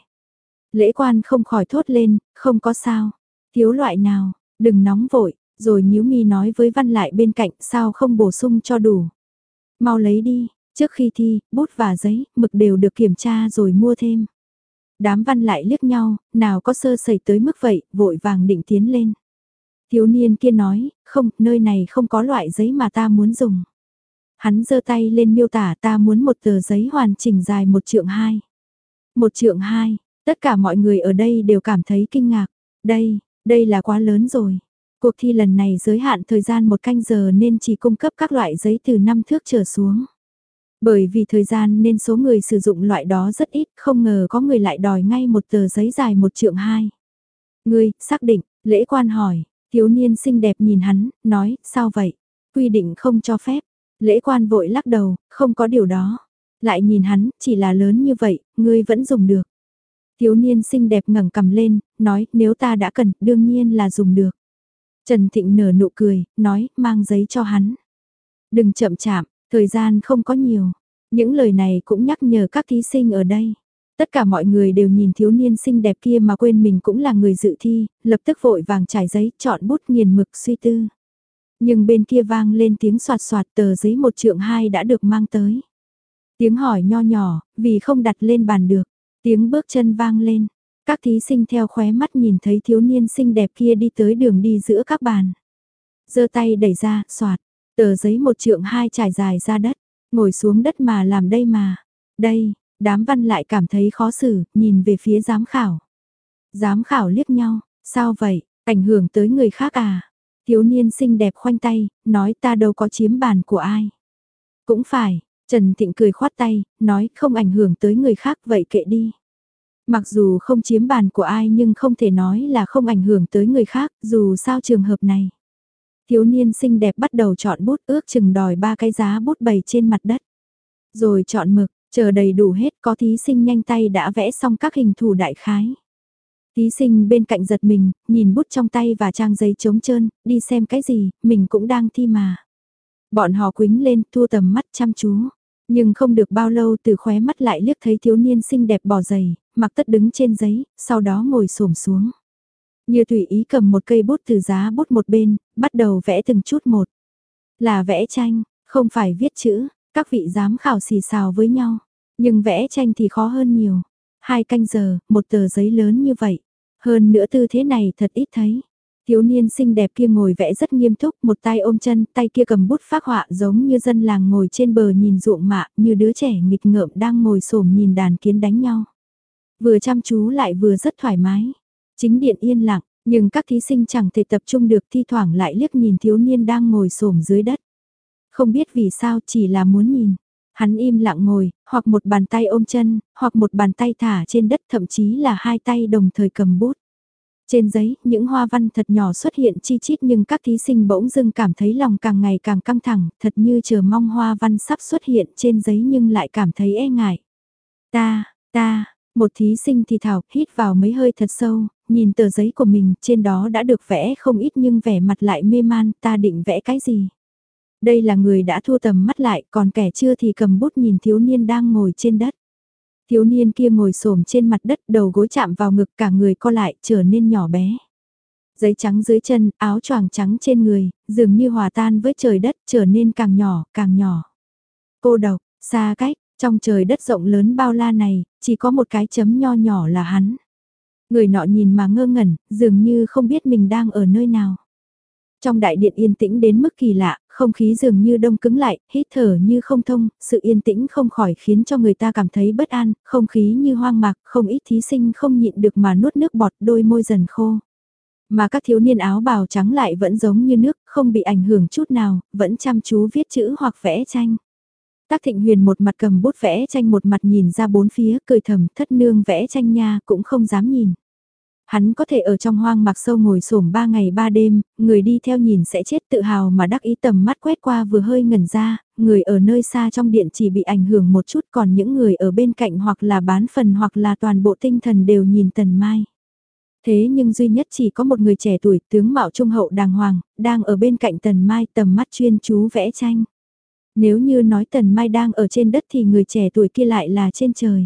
Lễ quan không khỏi thốt lên, không có sao. Thiếu loại nào, đừng nóng vội, rồi nhíu mi nói với Văn Lại bên cạnh sao không bổ sung cho đủ. Mau lấy đi, trước khi thi, bút và giấy, mực đều được kiểm tra rồi mua thêm. Đám Văn Lại liếc nhau, nào có sơ sẩy tới mức vậy, vội vàng định tiến lên. Thiếu niên kia nói, không, nơi này không có loại giấy mà ta muốn dùng. Hắn giơ tay lên miêu tả ta muốn một tờ giấy hoàn chỉnh dài một trượng hai. Một trượng hai, tất cả mọi người ở đây đều cảm thấy kinh ngạc. Đây, đây là quá lớn rồi. Cuộc thi lần này giới hạn thời gian một canh giờ nên chỉ cung cấp các loại giấy từ năm thước trở xuống. Bởi vì thời gian nên số người sử dụng loại đó rất ít, không ngờ có người lại đòi ngay một tờ giấy dài một trượng hai. Ngươi, xác định, lễ quan hỏi, thiếu niên xinh đẹp nhìn hắn, nói, sao vậy? Quy định không cho phép. Lễ quan vội lắc đầu, không có điều đó. Lại nhìn hắn, chỉ là lớn như vậy, ngươi vẫn dùng được. Thiếu niên xinh đẹp ngẩng cằm lên, nói, nếu ta đã cần, đương nhiên là dùng được. Trần Thịnh nở nụ cười, nói, mang giấy cho hắn. Đừng chậm chạp, thời gian không có nhiều. Những lời này cũng nhắc nhở các thí sinh ở đây. Tất cả mọi người đều nhìn thiếu niên xinh đẹp kia mà quên mình cũng là người dự thi, lập tức vội vàng trải giấy, chọn bút nghiền mực suy tư. Nhưng bên kia vang lên tiếng soạt soạt tờ giấy một trượng hai đã được mang tới. Tiếng hỏi nho nhỏ, vì không đặt lên bàn được. Tiếng bước chân vang lên. Các thí sinh theo khóe mắt nhìn thấy thiếu niên xinh đẹp kia đi tới đường đi giữa các bàn. Giơ tay đẩy ra, soạt. Tờ giấy một trượng hai trải dài ra đất. Ngồi xuống đất mà làm đây mà. Đây, đám Văn lại cảm thấy khó xử, nhìn về phía giám khảo. Giám khảo liếc nhau, sao vậy, ảnh hưởng tới người khác à? Thiếu niên xinh đẹp khoanh tay, nói ta đâu có chiếm bàn của ai. Cũng phải, Trần Thịnh cười khoát tay, nói không ảnh hưởng tới người khác vậy kệ đi. Mặc dù không chiếm bàn của ai nhưng không thể nói là không ảnh hưởng tới người khác, dù sao trường hợp này. Thiếu niên xinh đẹp bắt đầu chọn bút ước chừng đòi ba cái giá bút bày trên mặt đất. Rồi chọn mực, chờ đầy đủ hết có thí sinh nhanh tay đã vẽ xong các hình thù đại khái. Thí sinh bên cạnh giật mình, nhìn bút trong tay và trang giấy trống trơn, đi xem cái gì, mình cũng đang thi mà. Bọn họ quính lên, thu tầm mắt chăm chú. Nhưng không được bao lâu từ khóe mắt lại liếc thấy thiếu niên xinh đẹp bỏ giày, mặc tất đứng trên giấy, sau đó ngồi xổm xuống. Như tùy ý cầm một cây bút từ giá bút một bên, bắt đầu vẽ từng chút một. Là vẽ tranh, không phải viết chữ, các vị giám khảo xì xào với nhau. Nhưng vẽ tranh thì khó hơn nhiều. Hai canh giờ, một tờ giấy lớn như vậy. Hơn nữa tư thế này thật ít thấy. Thiếu niên xinh đẹp kia ngồi vẽ rất nghiêm túc, một tay ôm chân, tay kia cầm bút phác họa giống như dân làng ngồi trên bờ nhìn ruộng mạ, như đứa trẻ nghịch ngợm đang ngồi xổm nhìn đàn kiến đánh nhau. Vừa chăm chú lại vừa rất thoải mái. Chính điện yên lặng, nhưng các thí sinh chẳng thể tập trung được, thi thoảng lại liếc nhìn thiếu niên đang ngồi xổm dưới đất. Không biết vì sao, chỉ là muốn nhìn. Hắn im lặng ngồi, hoặc một bàn tay ôm chân, hoặc một bàn tay thả trên đất, thậm chí là hai tay đồng thời cầm bút. Trên giấy, những hoa văn thật nhỏ xuất hiện chi chít nhưng các thí sinh bỗng dưng cảm thấy lòng càng ngày càng căng thẳng, thật như chờ mong hoa văn sắp xuất hiện trên giấy nhưng lại cảm thấy e ngại. Ta, ta, một thí sinh thì thào, hít vào mấy hơi thật sâu, nhìn tờ giấy của mình, trên đó đã được vẽ không ít nhưng vẻ mặt lại mê man, ta định vẽ cái gì? Đây là người đã thu tầm mắt lại, còn kẻ chưa thì cầm bút nhìn thiếu niên đang ngồi trên đất. Thiếu niên kia ngồi xổm trên mặt đất, đầu gối chạm vào ngực, cả người co lại, trở nên nhỏ bé. Giấy trắng dưới chân, áo choàng trắng trên người, dường như hòa tan với trời đất, trở nên càng nhỏ, càng nhỏ. Cô độc, xa cách, trong trời đất rộng lớn bao la này, chỉ có một cái chấm nho nhỏ là hắn. Người nọ nhìn mà ngơ ngẩn, dường như không biết mình đang ở nơi nào. Trong đại điện yên tĩnh đến mức kỳ lạ, không khí dường như đông cứng lại, hít thở như không thông, sự yên tĩnh không khỏi khiến cho người ta cảm thấy bất an, không khí như hoang mạc, không ít thí sinh không nhịn được mà nuốt nước bọt, đôi môi dần khô. Mà các thiếu niên áo bào trắng lại vẫn giống như nước, không bị ảnh hưởng chút nào, vẫn chăm chú viết chữ hoặc vẽ tranh. Tác Thịnh Huyền một mặt cầm bút vẽ tranh một mặt nhìn ra bốn phía, cười thầm, thất nương vẽ tranh nha, cũng không dám nhìn. Hắn có thể ở trong hoang mạc sâu ngồi xổm ba ngày ba đêm, người đi theo nhìn sẽ chết, tự hào mà đắc ý, tầm mắt quét qua vừa hơi ngẩn ra, người ở nơi xa trong điện chỉ bị ảnh hưởng một chút, còn những người ở bên cạnh hoặc là bán phần hoặc là toàn bộ tinh thần đều nhìn Tần Mai. Thế nhưng duy nhất chỉ có một người trẻ tuổi, tướng mạo trung hậu đàng hoàng, đang ở bên cạnh Tần Mai, tầm mắt chuyên chú vẽ tranh. Nếu như nói Tần Mai đang ở trên đất thì người trẻ tuổi kia lại là trên trời.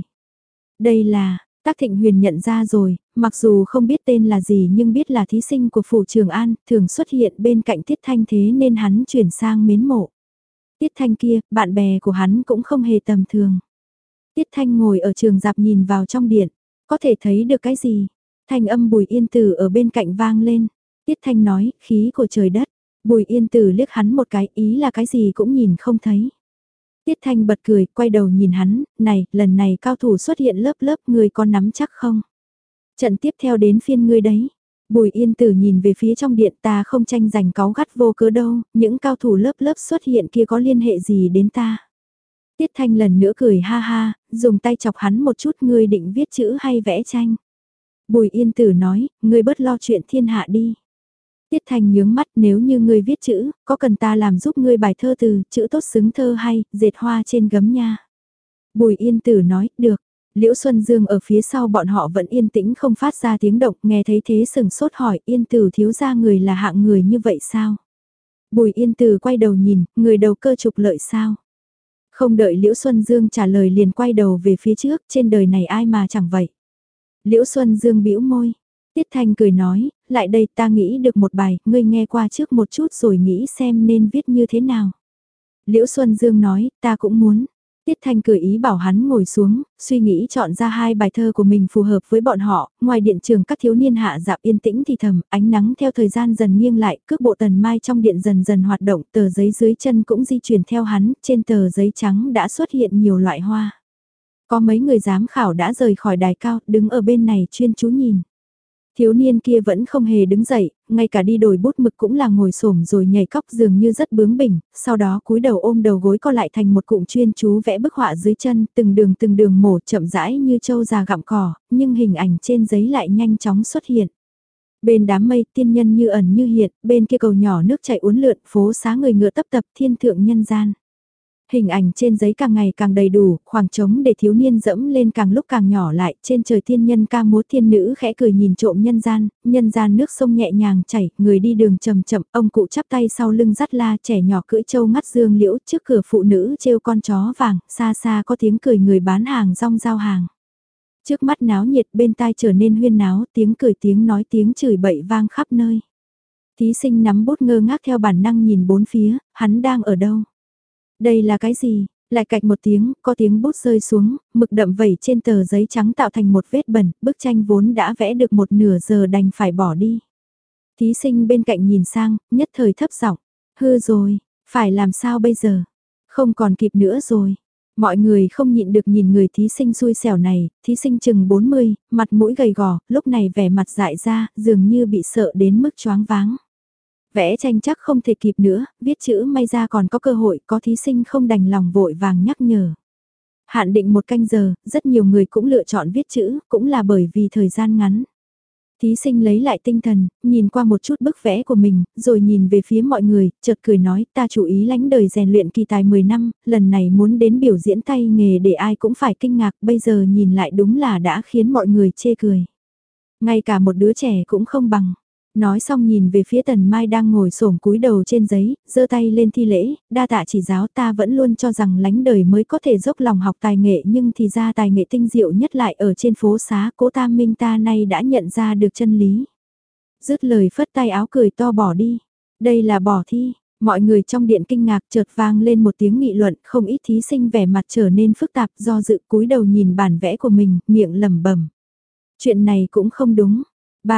Đây là, Tác Thịnh Huyền nhận ra rồi, mặc dù không biết tên là gì nhưng biết là thí sinh của Phủ Trường An, thường xuất hiện bên cạnh Tiết Thanh, thế nên hắn chuyển sang mến mộ. Tiết Thanh kia, bạn bè của hắn cũng không hề tầm thường. Tiết Thanh ngồi ở trường dạp nhìn vào trong điện, có thể thấy được cái gì? Thanh âm Bùi Yên Tử ở bên cạnh vang lên. Tiết Thanh nói, khí của trời đất. Bùi Yên Tử liếc hắn một cái, ý là cái gì cũng nhìn không thấy. Tiết Thanh bật cười, quay đầu nhìn hắn, này, lần này cao thủ xuất hiện lớp lớp, người có nắm chắc không? Trận tiếp theo đến phiên ngươi đấy. Bùi Yên Tử nhìn về phía trong điện, ta không tranh giành cáu gắt vô cớ đâu, những cao thủ lớp lớp xuất hiện kia có liên hệ gì đến ta? Tiết Thanh lần nữa cười ha ha, dùng tay chọc hắn một chút, ngươi định viết chữ hay vẽ tranh? Bùi Yên Tử nói, ngươi bớt lo chuyện thiên hạ đi. Tiết Thanh nhướng mắt, nếu như ngươi viết chữ, có cần ta làm giúp ngươi bài thơ từ, chữ tốt xứng thơ hay, dệt hoa trên gấm nha. Bùi Yên Tử nói, được. Liễu Xuân Dương ở phía sau bọn họ vẫn yên tĩnh không phát ra tiếng động, nghe thấy thế sừng sốt hỏi, Yên Tử thiếu gia người là hạng người như vậy sao? Bùi Yên Tử quay đầu nhìn, người đầu cơ trục lợi sao? Không đợi Liễu Xuân Dương trả lời liền quay đầu về phía trước, trên đời này ai mà chẳng vậy. Liễu Xuân Dương bĩu môi. Tiết Thanh cười nói, lại đây ta nghĩ được một bài, ngươi nghe qua trước một chút rồi nghĩ xem nên viết như thế nào. Liễu Xuân Dương nói, ta cũng muốn. Tiết Thanh cười ý bảo hắn ngồi xuống, suy nghĩ chọn ra hai bài thơ của mình phù hợp với bọn họ, ngoài điện trường các thiếu niên hạ dạp yên tĩnh thì thầm, ánh nắng theo thời gian dần nghiêng lại, cước bộ Tần Mai trong điện dần dần hoạt động, tờ giấy dưới chân cũng di chuyển theo hắn, trên tờ giấy trắng đã xuất hiện nhiều loại hoa. Có mấy người giám khảo đã rời khỏi đài cao, đứng ở bên này chuyên chú nhìn. Thiếu niên kia vẫn không hề đứng dậy, ngay cả đi đổi bút mực cũng là ngồi xổm rồi nhảy cóc dường như rất bướng bỉnh, sau đó cúi đầu ôm đầu gối co lại thành một cụm chuyên chú vẽ bức họa dưới chân, từng đường từng đường mổ chậm rãi như trâu già gặm cỏ, nhưng hình ảnh trên giấy lại nhanh chóng xuất hiện. Bên đám mây tiên nhân như ẩn như hiện, bên kia cầu nhỏ nước chảy uốn lượn, phố xá người ngựa tấp tập thiên thượng nhân gian. Hình ảnh trên giấy càng ngày càng đầy đủ, khoảng trống để thiếu niên dẫm lên càng lúc càng nhỏ lại, trên trời thiên nhân ca múa thiên nữ khẽ cười nhìn trộm nhân gian, nhân gian nước sông nhẹ nhàng chảy, người đi đường chậm chậm, ông cụ chắp tay sau lưng dắt la, trẻ nhỏ cưỡi trâu ngắt dương liễu, trước cửa phụ nữ trêu con chó vàng, xa xa có tiếng cười người bán hàng rong giao hàng. Trước mắt náo nhiệt, bên tai trở nên huyên náo, tiếng cười tiếng nói tiếng chửi bậy vang khắp nơi. Thí sinh nắm bút ngơ ngác theo bản năng nhìn bốn phía, hắn đang ở đâu? Đây là cái gì? Lại cạch một tiếng, có tiếng bút rơi xuống, mực đậm vẩy trên tờ giấy trắng tạo thành một vết bẩn, bức tranh vốn đã vẽ được một nửa giờ đành phải bỏ đi. Thí sinh bên cạnh nhìn sang, nhất thời thấp giọng, hư rồi, phải làm sao bây giờ? Không còn kịp nữa rồi. Mọi người không nhịn được nhìn người thí sinh xui xẻo này, thí sinh chừng bốn mươi, mặt mũi gầy gò, lúc này vẻ mặt dại ra, dường như bị sợ đến mức choáng váng. Vẽ tranh chắc không thể kịp nữa, viết chữ may ra còn có cơ hội, có thí sinh không đành lòng vội vàng nhắc nhở. Hạn định một canh giờ, rất nhiều người cũng lựa chọn viết chữ, cũng là bởi vì thời gian ngắn. Thí sinh lấy lại tinh thần, nhìn qua một chút bức vẽ của mình, rồi nhìn về phía mọi người, chợt cười nói, ta chủ ý lánh đời rèn luyện kỳ tài mười năm, lần này muốn đến biểu diễn tay nghề để ai cũng phải kinh ngạc, bây giờ nhìn lại đúng là đã khiến mọi người chê cười. Ngay cả một đứa trẻ cũng không bằng. Nói xong nhìn về phía Tần Mai đang ngồi xổm cúi đầu trên giấy, giơ tay lên thi lễ, đa tạ chỉ giáo, ta vẫn luôn cho rằng lánh đời mới có thể dốc lòng học tài nghệ, nhưng thì ra tài nghệ tinh diệu nhất lại ở trên phố xá, Cố Tam Minh ta nay đã nhận ra được chân lý. Dứt lời phất tay áo cười to bỏ đi. Đây là bỏ thi. Mọi người trong điện kinh ngạc chợt vang lên một tiếng nghị luận, không ít thí sinh vẻ mặt trở nên phức tạp, do dự cúi đầu nhìn bản vẽ của mình, miệng lẩm bẩm. Chuyện này cũng không đúng. Bang,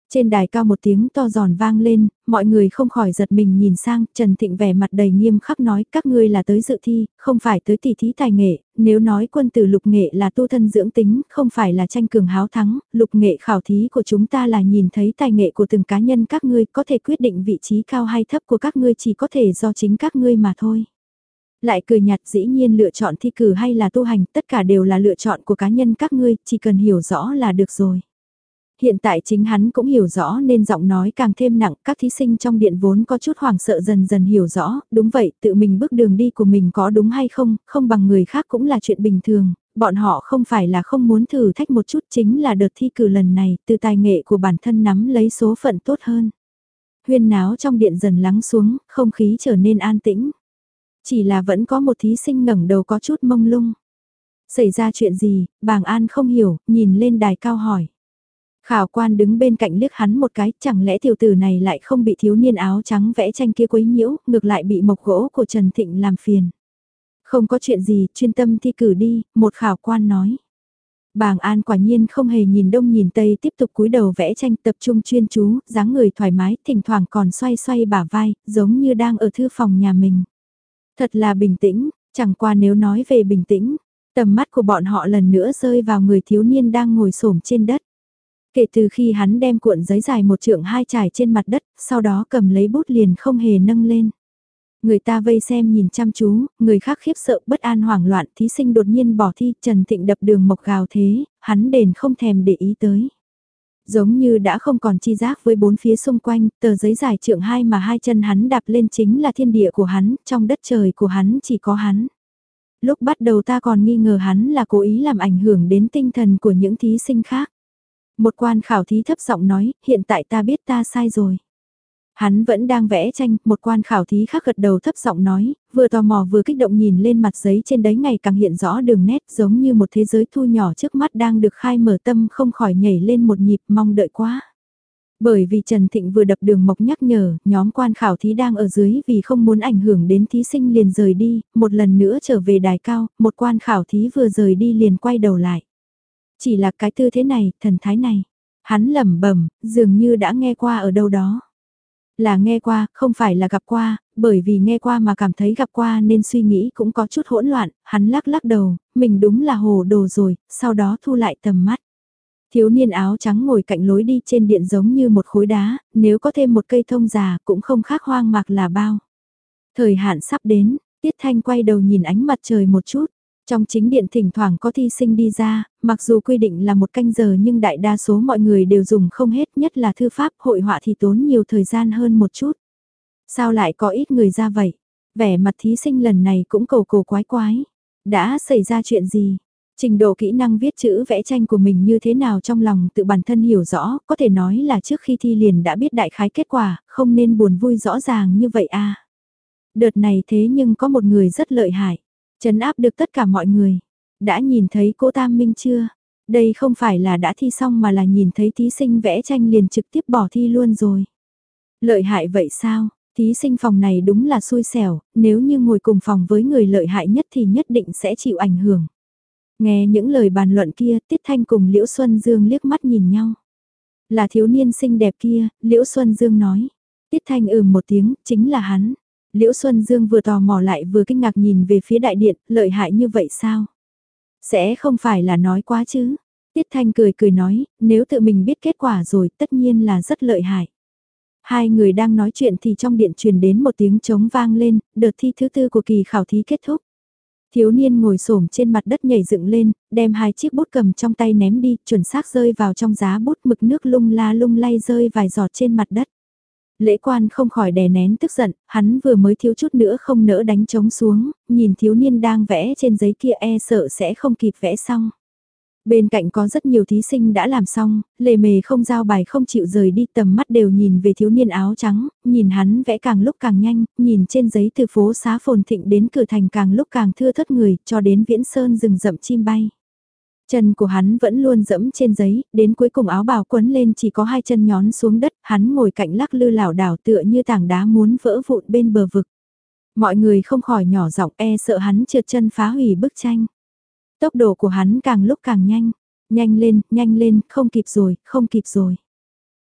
Trên đài cao một tiếng to giòn vang lên, mọi người không khỏi giật mình nhìn sang, Trần Thịnh vẻ mặt đầy nghiêm khắc nói các ngươi là tới dự thi, không phải tới tỷ thí tài nghệ, nếu nói quân tử lục nghệ là tu thân dưỡng tính, không phải là tranh cường háo thắng, lục nghệ khảo thí của chúng ta là nhìn thấy tài nghệ của từng cá nhân các ngươi có thể quyết định vị trí cao hay thấp của các ngươi chỉ có thể do chính các ngươi mà thôi. Lại cười nhạt dĩ nhiên lựa chọn thi cử hay là tu hành, tất cả đều là lựa chọn của cá nhân các ngươi, chỉ cần hiểu rõ là được rồi. Hiện tại chính hắn cũng hiểu rõ nên giọng nói càng thêm nặng, các thí sinh trong điện vốn có chút hoảng sợ dần dần hiểu rõ, đúng vậy, tự mình bước đường đi của mình có đúng hay không, không bằng người khác cũng là chuyện bình thường, bọn họ không phải là không muốn thử thách một chút chính là đợt thi cử lần này, từ tài nghệ của bản thân nắm lấy số phận tốt hơn. Huyên náo trong điện dần lắng xuống, không khí trở nên an tĩnh. Chỉ là vẫn có một thí sinh ngẩng đầu có chút mông lung. Xảy ra chuyện gì, bàng an không hiểu, nhìn lên đài cao hỏi. Khảo quan đứng bên cạnh liếc hắn một cái, chẳng lẽ tiểu tử này lại không bị thiếu niên áo trắng vẽ tranh kia quấy nhiễu, ngược lại bị mộc gỗ của Trần Thịnh làm phiền. Không có chuyện gì, chuyên tâm thi cử đi, một khảo quan nói. Bàng An quả nhiên không hề nhìn đông nhìn tây tiếp tục cúi đầu vẽ tranh tập trung chuyên chú, dáng người thoải mái, thỉnh thoảng còn xoay xoay bả vai, giống như đang ở thư phòng nhà mình. Thật là bình tĩnh, chẳng qua nếu nói về bình tĩnh, tầm mắt của bọn họ lần nữa rơi vào người thiếu niên đang ngồi xổm trên đất. Kể từ khi hắn đem cuộn giấy dài một trượng hai trải trên mặt đất, sau đó cầm lấy bút liền không hề nâng lên. Người ta vây xem nhìn chăm chú, người khác khiếp sợ bất an hoảng loạn, thí sinh đột nhiên bỏ thi, Trần Thịnh đập đường mộc gào thế, hắn đền không thèm để ý tới. Giống như đã không còn chi giác với bốn phía xung quanh, tờ giấy dài trượng hai mà hai chân hắn đạp lên chính là thiên địa của hắn, trong đất trời của hắn chỉ có hắn. Lúc bắt đầu ta còn nghi ngờ hắn là cố ý làm ảnh hưởng đến tinh thần của những thí sinh khác. Một quan khảo thí thấp giọng nói, hiện tại ta biết ta sai rồi. Hắn vẫn đang vẽ tranh, một quan khảo thí khác gật đầu thấp giọng nói, vừa tò mò vừa kích động nhìn lên mặt giấy trên đấy ngày càng hiện rõ đường nét giống như một thế giới thu nhỏ trước mắt đang được khai mở tâm không khỏi nhảy lên một nhịp mong đợi quá. Bởi vì Trần Thịnh vừa đập đường mộc nhắc nhở, nhóm quan khảo thí đang ở dưới vì không muốn ảnh hưởng đến thí sinh liền rời đi, một lần nữa trở về đài cao, một quan khảo thí vừa rời đi liền quay đầu lại. Chỉ là cái tư thế này, thần thái này, hắn lẩm bẩm, dường như đã nghe qua ở đâu đó. Là nghe qua, không phải là gặp qua, bởi vì nghe qua mà cảm thấy gặp qua nên suy nghĩ cũng có chút hỗn loạn, hắn lắc lắc đầu, mình đúng là hồ đồ rồi, sau đó thu lại tầm mắt. Thiếu niên áo trắng ngồi cạnh lối đi trên điện giống như một khối đá, nếu có thêm một cây thông già cũng không khác hoang mạc là bao. Thời hạn sắp đến, Tiết Thanh quay đầu nhìn ánh mặt trời một chút. Trong chính điện thỉnh thoảng có thi sinh đi ra, mặc dù quy định là một canh giờ nhưng đại đa số mọi người đều dùng không hết, nhất là thư pháp hội họa thì tốn nhiều thời gian hơn một chút. Sao lại có ít người ra vậy? Vẻ mặt thí sinh lần này cũng cầu cầu quái quái. Đã xảy ra chuyện gì? Trình độ kỹ năng viết chữ vẽ tranh của mình như thế nào trong lòng tự bản thân hiểu rõ, có thể nói là trước khi thi liền đã biết đại khái kết quả, không nên buồn vui rõ ràng như vậy à. Đợt này thế nhưng có một người rất lợi hại. Trấn áp được tất cả mọi người. Đã nhìn thấy cô Tam Minh chưa? Đây không phải là đã thi xong mà là nhìn thấy thí sinh vẽ tranh liền trực tiếp bỏ thi luôn rồi. Lợi hại vậy sao? Thí sinh phòng này đúng là xui xẻo, nếu như ngồi cùng phòng với người lợi hại nhất thì nhất định sẽ chịu ảnh hưởng. Nghe những lời bàn luận kia, Tiết Thanh cùng Liễu Xuân Dương liếc mắt nhìn nhau. Là thiếu niên xinh đẹp kia, Liễu Xuân Dương nói. Tiết Thanh ừm một tiếng, chính là hắn. Liễu Xuân Dương vừa tò mò lại vừa kinh ngạc nhìn về phía đại điện, lợi hại như vậy sao? Sẽ không phải là nói quá chứ? Tiết Thanh cười cười nói, nếu tự mình biết kết quả rồi tất nhiên là rất lợi hại. Hai người đang nói chuyện thì trong điện truyền đến một tiếng trống vang lên, đợt thi thứ tư của kỳ khảo thí kết thúc. Thiếu niên ngồi xổm trên mặt đất nhảy dựng lên, đem hai chiếc bút cầm trong tay ném đi, chuẩn xác rơi vào trong giá bút mực nước lung la lung lay rơi vài giọt trên mặt đất. Lễ quan không khỏi đè nén tức giận, hắn vừa mới thiếu chút nữa không nỡ đánh trống xuống, nhìn thiếu niên đang vẽ trên giấy kia e sợ sẽ không kịp vẽ xong. Bên cạnh có rất nhiều thí sinh đã làm xong, lề mề không giao bài không chịu rời đi tầm mắt đều nhìn về thiếu niên áo trắng, nhìn hắn vẽ càng lúc càng nhanh, nhìn trên giấy từ phố xá phồn thịnh đến cửa thành càng lúc càng thưa thớt người, cho đến viễn sơn rừng rậm chim bay. Chân của hắn vẫn luôn dẫm trên giấy, đến cuối cùng áo bào quấn lên chỉ có hai chân nhón xuống đất, hắn ngồi cạnh lắc lư lảo đảo tựa như tảng đá muốn vỡ vụn bên bờ vực. Mọi người không khỏi nhỏ giọng e sợ hắn trượt chân phá hủy bức tranh. Tốc độ của hắn càng lúc càng nhanh, nhanh lên, nhanh lên, không kịp rồi, không kịp rồi.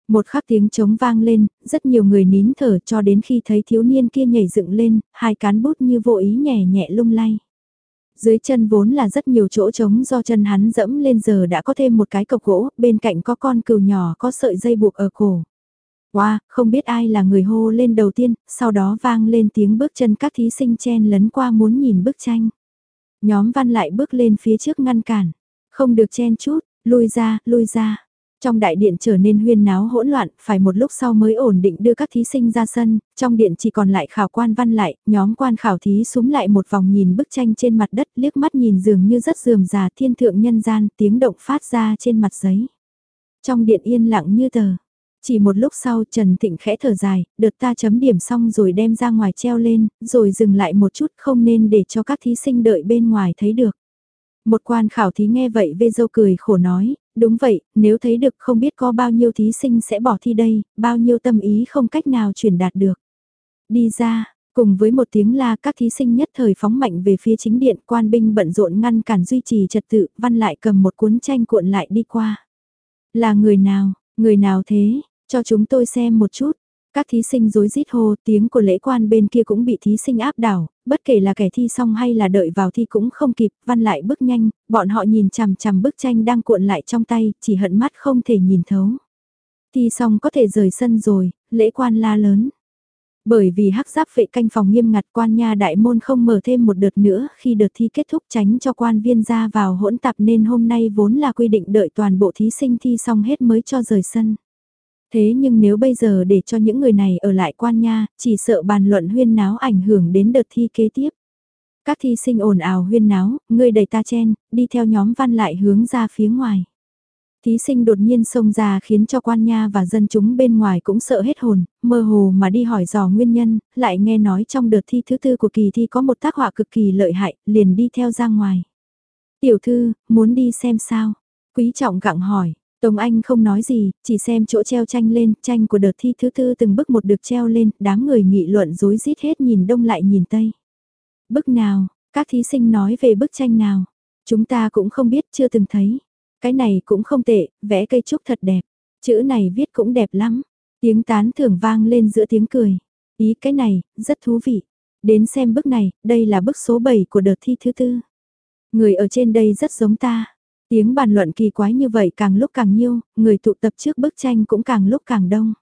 Một khắc tiếng trống vang lên, rất nhiều người nín thở cho đến khi thấy thiếu niên kia nhảy dựng lên, hai cán bút như vô ý nhẹ nhẹ lung lay. Dưới chân vốn là rất nhiều chỗ trống do chân hắn dẫm lên giờ đã có thêm một cái cọc gỗ, bên cạnh có con cừu nhỏ có sợi dây buộc ở cổ. Wow, không biết ai là người hô lên đầu tiên, sau đó vang lên tiếng bước chân các thí sinh chen lấn qua muốn nhìn bức tranh. Nhóm Văn lại bước lên phía trước ngăn cản. Không được chen chút, lui ra, lui ra. Trong đại điện trở nên huyên náo hỗn loạn, phải một lúc sau mới ổn định đưa các thí sinh ra sân, trong điện chỉ còn lại khảo quan Văn lại, nhóm quan khảo thí súm lại một vòng nhìn bức tranh trên mặt đất liếc mắt nhìn dường như rất rườm rà thiên thượng nhân gian, tiếng động phát ra trên mặt giấy. Trong điện yên lặng như tờ. Chỉ một lúc sau Trần Thịnh khẽ thở dài, đợt ta chấm điểm xong rồi đem ra ngoài treo lên, rồi dừng lại một chút không nên để cho các thí sinh đợi bên ngoài thấy được. Một quan khảo thí nghe vậy vê dâu cười khổ nói, đúng vậy, nếu thấy được không biết có bao nhiêu thí sinh sẽ bỏ thi đây, bao nhiêu tâm ý không cách nào truyền đạt được. Đi ra, cùng với một tiếng la các thí sinh nhất thời phóng mạnh về phía chính điện, quan binh bận rộn ngăn cản duy trì trật tự, Văn lại cầm một cuốn tranh cuộn lại đi qua. Là người nào, người nào thế, cho chúng tôi xem một chút. Các thí sinh rối rít hô, tiếng của lễ quan bên kia cũng bị thí sinh áp đảo, bất kể là kẻ thi xong hay là đợi vào thi cũng không kịp, Văn lại bước nhanh, bọn họ nhìn chằm chằm bức tranh đang cuộn lại trong tay, chỉ hận mắt không thể nhìn thấu. Thi xong có thể rời sân rồi, lễ quan la lớn. Bởi vì hắc giáp vệ canh phòng nghiêm ngặt, quan nha đại môn không mở thêm một đợt nữa khi đợt thi kết thúc tránh cho quan viên ra vào hỗn tạp nên hôm nay vốn là quy định đợi toàn bộ thí sinh thi xong hết mới cho rời sân. Thế nhưng nếu bây giờ để cho những người này ở lại quan nha, chỉ sợ bàn luận huyên náo ảnh hưởng đến đợt thi kế tiếp. Các thi sinh ồn ào huyên náo, người đẩy ta chen, đi theo nhóm Văn lại hướng ra phía ngoài. Thí sinh đột nhiên xông ra khiến cho quan nha và dân chúng bên ngoài cũng sợ hết hồn, mơ hồ mà đi hỏi dò nguyên nhân, lại nghe nói trong đợt thi thứ tư của kỳ thi có một tác họa cực kỳ lợi hại, liền đi theo ra ngoài. Tiểu thư, muốn đi xem sao? Quý trọng gặng hỏi. Tống Anh không nói gì, chỉ xem chỗ treo tranh lên, tranh của đợt thi thứ tư từng bức một được treo lên, đám người nghị luận rối rít hết nhìn đông lại nhìn tây. Bức nào, các thí sinh nói về bức tranh nào, chúng ta cũng không biết, chưa từng thấy. Cái này cũng không tệ, vẽ cây trúc thật đẹp, chữ này viết cũng đẹp lắm. Tiếng tán thưởng vang lên giữa tiếng cười. Ý cái này, rất thú vị. Đến xem bức này, đây là bức số bảy của đợt thi thứ tư. Người ở trên đây rất giống ta. Tiếng bàn luận kỳ quái như vậy càng lúc càng nhiều, người tụ tập trước bức tranh cũng càng lúc càng đông.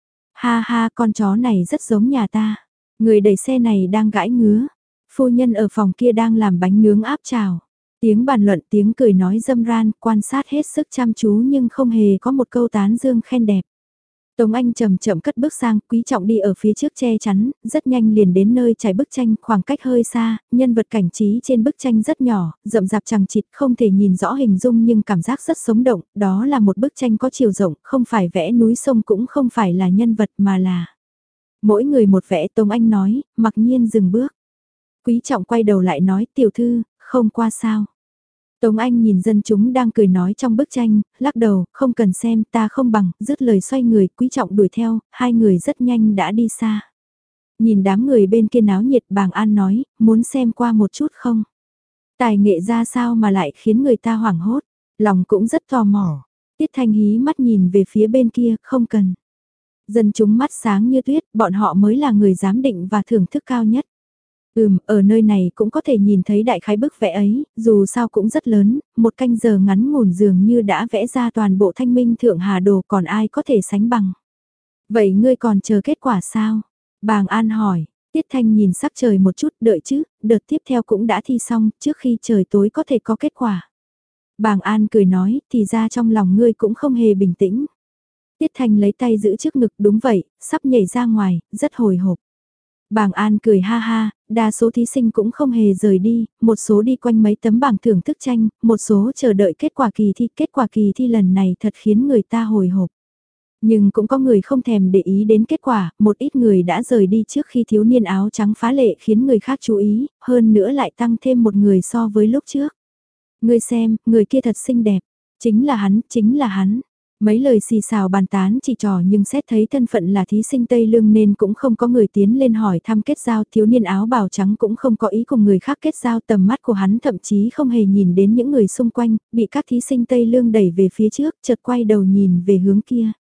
Ha ha, con chó này rất giống nhà ta. Người đẩy xe này đang gãi ngứa. Phu nhân ở phòng kia đang làm bánh nướng áp chảo. Tiếng bàn luận tiếng cười nói dâm ran, quan sát hết sức chăm chú nhưng không hề có một câu tán dương khen đẹp. Tống Anh chậm chậm cất bước sang, Quý Trọng đi ở phía trước che chắn, rất nhanh liền đến nơi trải bức tranh, khoảng cách hơi xa, nhân vật cảnh trí trên bức tranh rất nhỏ, rậm rạp chằng chịt, không thể nhìn rõ hình dung nhưng cảm giác rất sống động, đó là một bức tranh có chiều rộng, không phải vẽ núi sông cũng không phải là nhân vật mà là mỗi người một vẽ. Tống Anh nói, mặc nhiên dừng bước. Quý Trọng quay đầu lại nói, tiểu thư, không qua sao. Tống Anh nhìn dân chúng đang cười nói trong bức tranh, lắc đầu, không cần xem, ta không bằng, dứt lời xoay người, Quý Trọng đuổi theo, hai người rất nhanh đã đi xa. Nhìn đám người bên kia náo nhiệt, Bàng An nói, muốn xem qua một chút không? Tài nghệ ra sao mà lại khiến người ta hoảng hốt, lòng cũng rất tò mò. Tiết Thanh hí mắt nhìn về phía bên kia, không cần. Dân chúng mắt sáng như tuyết, bọn họ mới là người giám định và thưởng thức cao nhất. Ừm, ở nơi này cũng có thể nhìn thấy đại khái bức vẽ ấy, dù sao cũng rất lớn, một canh giờ ngắn ngủn dường như đã vẽ ra toàn bộ Thanh Minh Thượng Hà Đồ, còn ai có thể sánh bằng. Vậy ngươi còn chờ kết quả sao? Bàng An hỏi, Tiết Thanh nhìn sắc trời một chút, đợi chứ, đợt tiếp theo cũng đã thi xong, trước khi trời tối có thể có kết quả. Bàng An cười nói, thì ra trong lòng ngươi cũng không hề bình tĩnh. Tiết Thanh lấy tay giữ trước ngực, đúng vậy, sắp nhảy ra ngoài, rất hồi hộp. Bàng An cười ha ha, đa số thí sinh cũng không hề rời đi, một số đi quanh mấy tấm bảng thưởng thức tranh, một số chờ đợi kết quả kỳ thi. Kết quả kỳ thi lần này thật khiến người ta hồi hộp. Nhưng cũng có người không thèm để ý đến kết quả, một ít người đã rời đi trước khi thiếu niên áo trắng phá lệ khiến người khác chú ý, hơn nữa lại tăng thêm một người so với lúc trước. Ngươi xem, người kia thật xinh đẹp, chính là hắn, chính là hắn. Mấy lời xì xào bàn tán chỉ trò nhưng xét thấy thân phận là thí sinh Tây Lương nên cũng không có người tiến lên hỏi thăm kết giao. Thiếu niên áo bào trắng cũng không có ý cùng người khác kết giao, tầm mắt của hắn thậm chí không hề nhìn đến những người xung quanh, bị các thí sinh Tây Lương đẩy về phía trước, chợt quay đầu nhìn về hướng kia.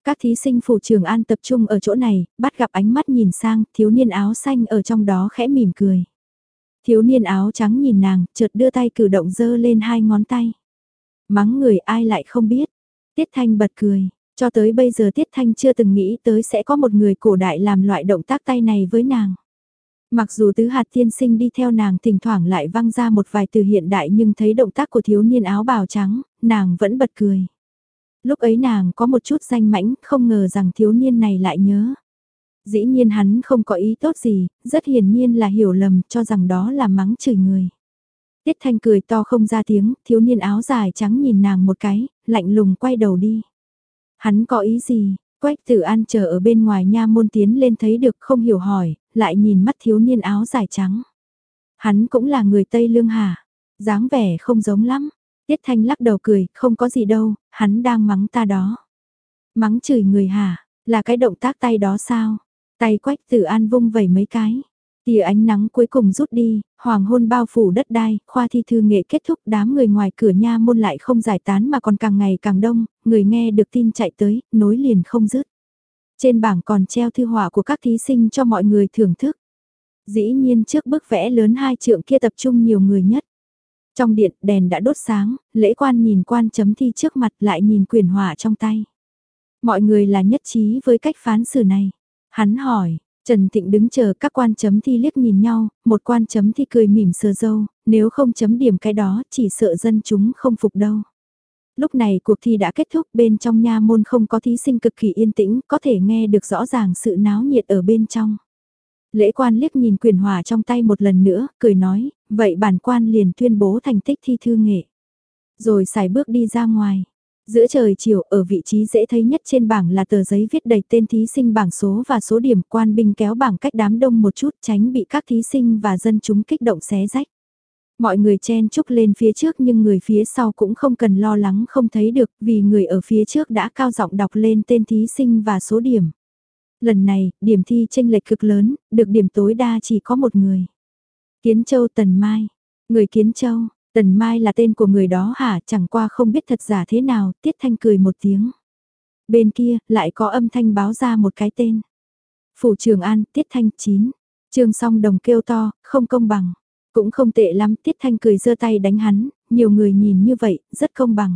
Các thí sinh phủ Trường An tập trung ở chỗ này, bắt gặp ánh mắt nhìn sang, thiếu niên áo xanh ở trong đó khẽ mỉm cười. Thiếu niên áo trắng nhìn nàng, chợt đưa tay cử động giơ lên hai ngón tay. Mắng người ai lại không biết. Tiết Thanh bật cười, cho tới bây giờ Tiết Thanh chưa từng nghĩ tới sẽ có một người cổ đại làm loại động tác tay này với nàng. Mặc dù tứ hạt tiên sinh đi theo nàng thỉnh thoảng lại văng ra một vài từ hiện đại nhưng thấy động tác của thiếu niên áo bào trắng, nàng vẫn bật cười. Lúc ấy nàng có một chút danh mãnh, không ngờ rằng thiếu niên này lại nhớ. Dĩ nhiên hắn không có ý tốt gì, rất hiển nhiên là hiểu lầm, cho rằng đó là mắng chửi người. Tiết Thanh cười to không ra tiếng, thiếu niên áo dài trắng nhìn nàng một cái, lạnh lùng quay đầu đi. Hắn có ý gì? Quách Tử An chờ ở bên ngoài nha môn tiến lên thấy được không hiểu hỏi, lại nhìn mắt thiếu niên áo dài trắng. Hắn cũng là người Tây Lương hả? Dáng vẻ không giống lắm. Tiết Thanh lắc đầu cười, không có gì đâu, hắn đang mắng ta đó. Mắng chửi người hả? Là cái động tác tay đó sao? Tay Quách Tử An vung vẩy mấy cái. Tia ánh nắng cuối cùng rút đi, hoàng hôn bao phủ đất đai, khoa thi thư nghệ kết thúc, đám người ngoài cửa nha môn lại không giải tán mà còn càng ngày càng đông, người nghe được tin chạy tới, nối liền không dứt. Trên bảng còn treo thư họa của các thí sinh cho mọi người thưởng thức. Dĩ nhiên trước bức vẽ lớn hai trượng kia tập trung nhiều người nhất. Trong điện đèn đã đốt sáng, lễ quan nhìn quan chấm thi trước mặt lại nhìn quyển họa trong tay. Mọi người là nhất trí với cách phán xử này. Hắn hỏi, Trần Thịnh đứng chờ các quan chấm thi liếc nhìn nhau, một quan chấm thi cười mỉm sờ râu, nếu không chấm điểm cái đó chỉ sợ dân chúng không phục đâu. Lúc này cuộc thi đã kết thúc, bên trong nha môn không có thí sinh, cực kỳ yên tĩnh, có thể nghe được rõ ràng sự náo nhiệt ở bên trong. Lễ quan liếc nhìn quyển họa trong tay một lần nữa, cười nói, vậy bản quan liền tuyên bố thành tích thi thư nghệ. Rồi xài bước đi ra ngoài. Giữa trời chiều ở vị trí dễ thấy nhất trên bảng là tờ giấy viết đầy tên thí sinh, bảng số và số điểm, quan binh kéo bảng cách đám đông một chút tránh bị các thí sinh và dân chúng kích động xé rách. Mọi người chen chúc lên phía trước nhưng người phía sau cũng không cần lo lắng không thấy được vì người ở phía trước đã cao giọng đọc lên tên thí sinh và số điểm. Lần này, điểm thi chênh lệch cực lớn, được điểm tối đa chỉ có một người. Kiến Châu Tần Mai. Người Kiến Châu, Tần Mai là tên của người đó hả, chẳng qua không biết thật giả thế nào, Tiết Thanh cười một tiếng. Bên kia, lại có âm thanh báo ra một cái tên. Phủ Trường An, Tiết Thanh chín. Trương Song Đồng kêu to, không công bằng. Cũng không tệ lắm, Tiết Thanh cười giơ tay đánh hắn, nhiều người nhìn như vậy, rất công bằng.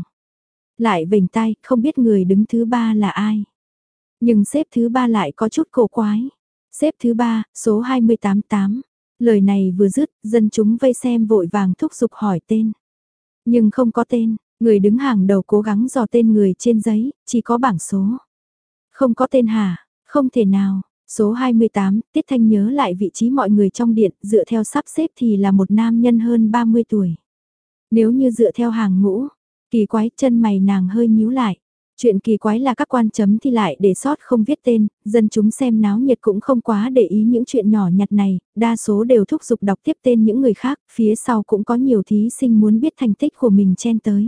Lại vểnh tai, không biết người đứng thứ ba là ai. Nhưng xếp thứ ba lại có chút cổ quái. Xếp thứ ba, số hai mươi tám tám. Lời này vừa dứt, dân chúng vây xem vội vàng thúc giục hỏi tên. Nhưng không có tên, người đứng hàng đầu cố gắng dò tên người trên giấy, chỉ có bảng số. Không có tên hả? Không thể nào. Số hai mươi tám, Tiết Thanh nhớ lại vị trí mọi người trong điện, dựa theo sắp xếp thì là một nam nhân hơn ba mươi tuổi. Nếu như dựa theo hàng ngũ, kỳ quái, chân mày nàng hơi nhíu lại. Chuyện kỳ quái là các quan chấm thi lại để sót không viết tên, dân chúng xem náo nhiệt cũng không quá để ý những chuyện nhỏ nhặt này, đa số đều thúc giục đọc tiếp tên những người khác, phía sau cũng có nhiều thí sinh muốn biết thành tích của mình chen tới.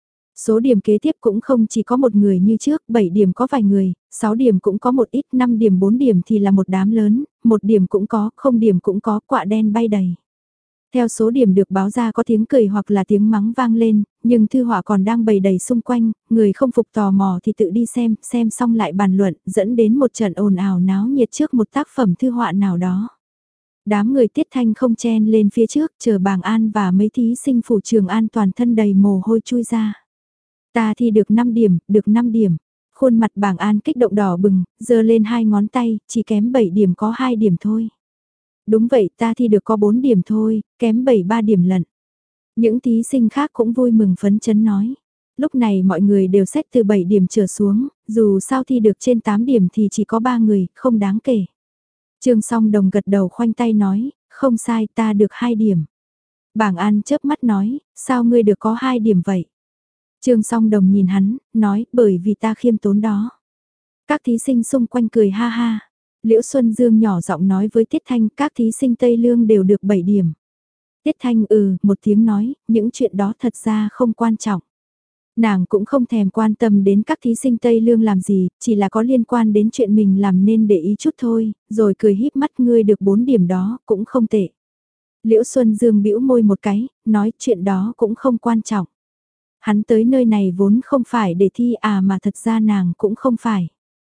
Số điểm kế tiếp cũng không chỉ có một người như trước, bảy điểm có vài người, sáu điểm cũng có một ít, năm điểm bốn điểm thì là một đám lớn, một điểm cũng có, không điểm cũng có, quạ đen bay đầy. Theo số điểm được báo ra có tiếng cười hoặc là tiếng mắng vang lên, nhưng thư họa còn đang bày đầy xung quanh, người không phục tò mò thì tự đi xem, xem xong lại bàn luận, dẫn đến một trận ồn ào náo nhiệt trước một tác phẩm thư họa nào đó. Đám người Tiết Thanh không chen lên phía trước, chờ bảng an và mấy thí sinh phủ Trường An toàn thân đầy mồ hôi chui ra. Ta thi được năm điểm, được năm điểm. Khuôn mặt bảng an kích động đỏ bừng, giơ lên hai ngón tay, chỉ kém bảy điểm có hai điểm thôi. Đúng vậy, ta thi được có bốn điểm thôi, kém bảy ba điểm lận. Những thí sinh khác cũng vui mừng phấn chấn nói. Lúc này mọi người đều xét từ bảy điểm trở xuống, dù sao thi được trên tám điểm thì chỉ có ba người, không đáng kể. Trương Song Đồng gật đầu khoanh tay nói, không sai, ta được hai điểm. Bảng An chớp mắt nói, sao ngươi được có hai điểm vậy? Trương Song Đồng nhìn hắn, nói, bởi vì ta khiêm tốn đó. Các thí sinh xung quanh cười ha ha. Liễu Xuân Dương nhỏ giọng nói với Tiết Thanh, các thí sinh Tây Lương đều được bảy điểm. Tiết Thanh ừ, một tiếng nói, những chuyện đó thật ra không quan trọng. Nàng cũng không thèm quan tâm đến các thí sinh Tây Lương làm gì, chỉ là có liên quan đến chuyện mình làm nên để ý chút thôi, rồi cười híp mắt, ngươi được bốn điểm đó, cũng không tệ. Liễu Xuân Dương bĩu môi một cái, nói chuyện đó cũng không quan trọng. Hắn tới nơi này vốn không phải để thi à, mà thật ra nàng cũng không phải.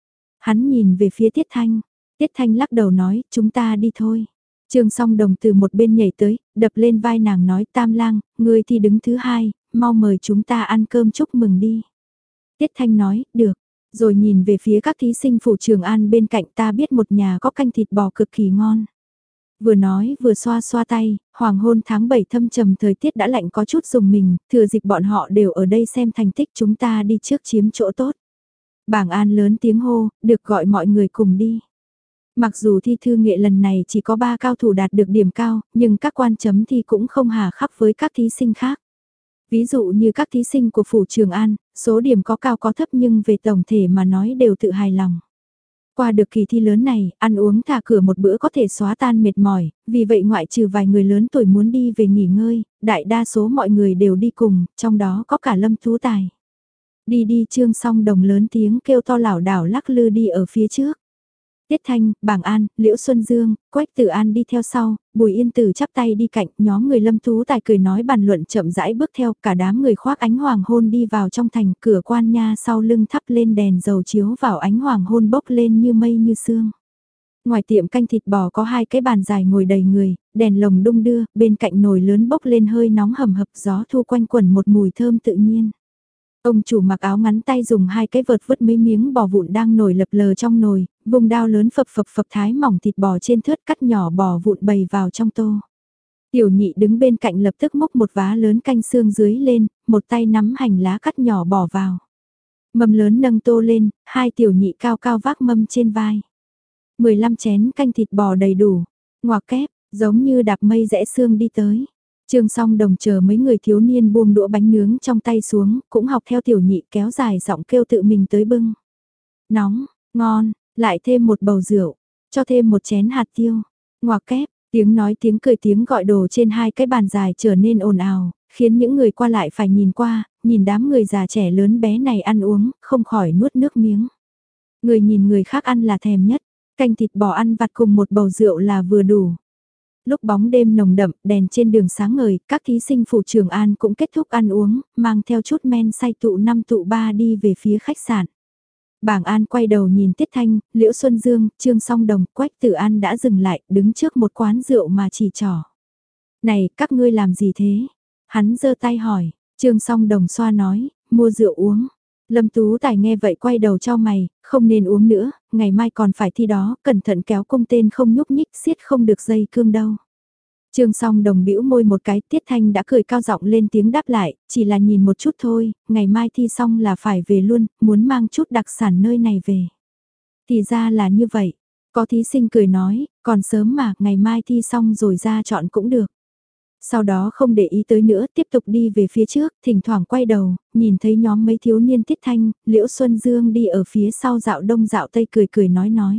Hắn nhìn về phía Tiết Thanh. Tiết Thanh lắc đầu nói, chúng ta đi thôi. Trương Song Đồng từ một bên nhảy tới, đập lên vai nàng nói, Tam Lang, ngươi thì đứng thứ hai, mau mời chúng ta ăn cơm chúc mừng đi. Tiết Thanh nói, được. Rồi nhìn về phía các thí sinh phủ Trường An bên cạnh, ta biết một nhà có canh thịt bò cực kỳ ngon. Vừa nói vừa xoa xoa tay, hoàng hôn tháng bảy thâm trầm thời tiết đã lạnh có chút dùng mình, thừa dịp bọn họ đều ở đây xem thành tích chúng ta đi trước chiếm chỗ tốt. Bảng An lớn tiếng hô, được gọi mọi người cùng đi. Mặc dù thi thư nghệ lần này chỉ có ba cao thủ đạt được điểm cao, nhưng các quan chấm thi cũng không hà khắc với các thí sinh khác. Ví dụ như các thí sinh của Phủ Trường An, số điểm có cao có thấp nhưng về tổng thể mà nói đều tự hài lòng. Qua được kỳ thi lớn này, ăn uống thả cửa một bữa có thể xóa tan mệt mỏi, vì vậy ngoại trừ vài người lớn tuổi muốn đi về nghỉ ngơi, đại đa số mọi người đều đi cùng, trong đó có cả Lâm Tú Tài. Đi đi Trương Song Đồng lớn tiếng kêu to lảo đảo lắc lư đi ở phía trước. Tiết Thanh, Bảng An, Liễu Xuân Dương, Quách Tử An đi theo sau, Bùi Yên Tử chắp tay đi cạnh, nhóm người Lâm Tú Tài cười nói bàn luận chậm rãi bước theo, cả đám người khoác ánh hoàng hôn đi vào trong thành, cửa quan nha sau lưng thắp lên đèn dầu chiếu vào ánh hoàng hôn bốc lên như mây như sương. Ngoài tiệm canh thịt bò có hai cái bàn dài ngồi đầy người, đèn lồng đung đưa, bên cạnh nồi lớn bốc lên hơi nóng hầm hập, gió thu quanh quẩn một mùi thơm tự nhiên. Ông chủ mặc áo ngắn tay dùng hai cái vợt vứt mấy miếng bò vụn đang nổi lập lờ trong nồi, vùng đao lớn phập phập phập thái mỏng thịt bò trên thớt cắt nhỏ bò vụn bày vào trong tô. Tiểu nhị đứng bên cạnh lập tức múc một vá lớn canh xương dưới lên, một tay nắm hành lá cắt nhỏ bỏ vào. Mâm lớn nâng tô lên, hai tiểu nhị cao cao vác mâm trên vai. mười lăm chén canh thịt bò đầy đủ, ngoạc kép, giống như đạp mây rẽ xương đi tới. Trương Song Đồng chờ mấy người thiếu niên buông đũa bánh nướng trong tay xuống, cũng học theo tiểu nhị kéo dài giọng kêu tự mình tới bưng. Nóng, ngon, lại thêm một bầu rượu, cho thêm một chén hạt tiêu, ngoạc kép, tiếng nói tiếng cười tiếng gọi đồ trên hai cái bàn dài trở nên ồn ào, khiến những người qua lại phải nhìn qua, nhìn đám người già trẻ lớn bé này ăn uống, không khỏi nuốt nước miếng. Người nhìn người khác ăn là thèm nhất, canh thịt bò ăn vặt cùng một bầu rượu là vừa đủ. Lúc bóng đêm nồng đậm, đèn trên đường sáng ngời, các thí sinh Phủ Trường An cũng kết thúc ăn uống, mang theo chút men say tụ năm tụ ba đi về phía khách sạn. Bảng An quay đầu nhìn Tiết Thanh, Liễu Xuân Dương, Trương Song Đồng, Quách Tử An đã dừng lại, đứng trước một quán rượu mà chỉ trỏ. Này, các ngươi làm gì thế? Hắn giơ tay hỏi, Trương Song Đồng xoa nói, mua rượu uống. Lâm Tú Tài nghe vậy quay đầu cho mày, không nên uống nữa, ngày mai còn phải thi đó, cẩn thận kéo cung tên không nhúc nhích, siết không được dây cương đâu. Trương Song Đồng bĩu môi một cái, Tiết Thanh đã cười cao giọng lên tiếng đáp lại, chỉ là nhìn một chút thôi, ngày mai thi xong là phải về luôn, muốn mang chút đặc sản nơi này về. Thì ra là như vậy, có thí sinh cười nói, còn sớm mà, ngày mai thi xong rồi ra chọn cũng được. Sau đó không để ý tới nữa, tiếp tục đi về phía trước, thỉnh thoảng quay đầu, nhìn thấy nhóm mấy thiếu niên Tiết Thanh, Liễu Xuân Dương đi ở phía sau dạo đông dạo tây cười cười nói nói.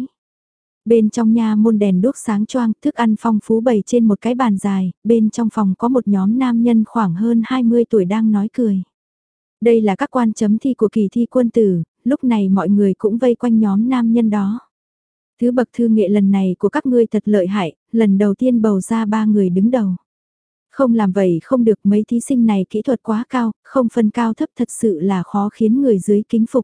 Bên trong nha môn đèn đuốc sáng choang, thức ăn phong phú bày trên một cái bàn dài, bên trong phòng có một nhóm nam nhân khoảng hơn hai mươi tuổi đang nói cười. Đây là các quan chấm thi của kỳ thi quân tử, lúc này mọi người cũng vây quanh nhóm nam nhân đó. Thứ bậc thư nghệ lần này của các ngươi thật lợi hại, lần đầu tiên bầu ra ba người đứng đầu. Không làm vậy không được, mấy thí sinh này kỹ thuật quá cao, không phân cao thấp thật sự là khó khiến người dưới kính phục.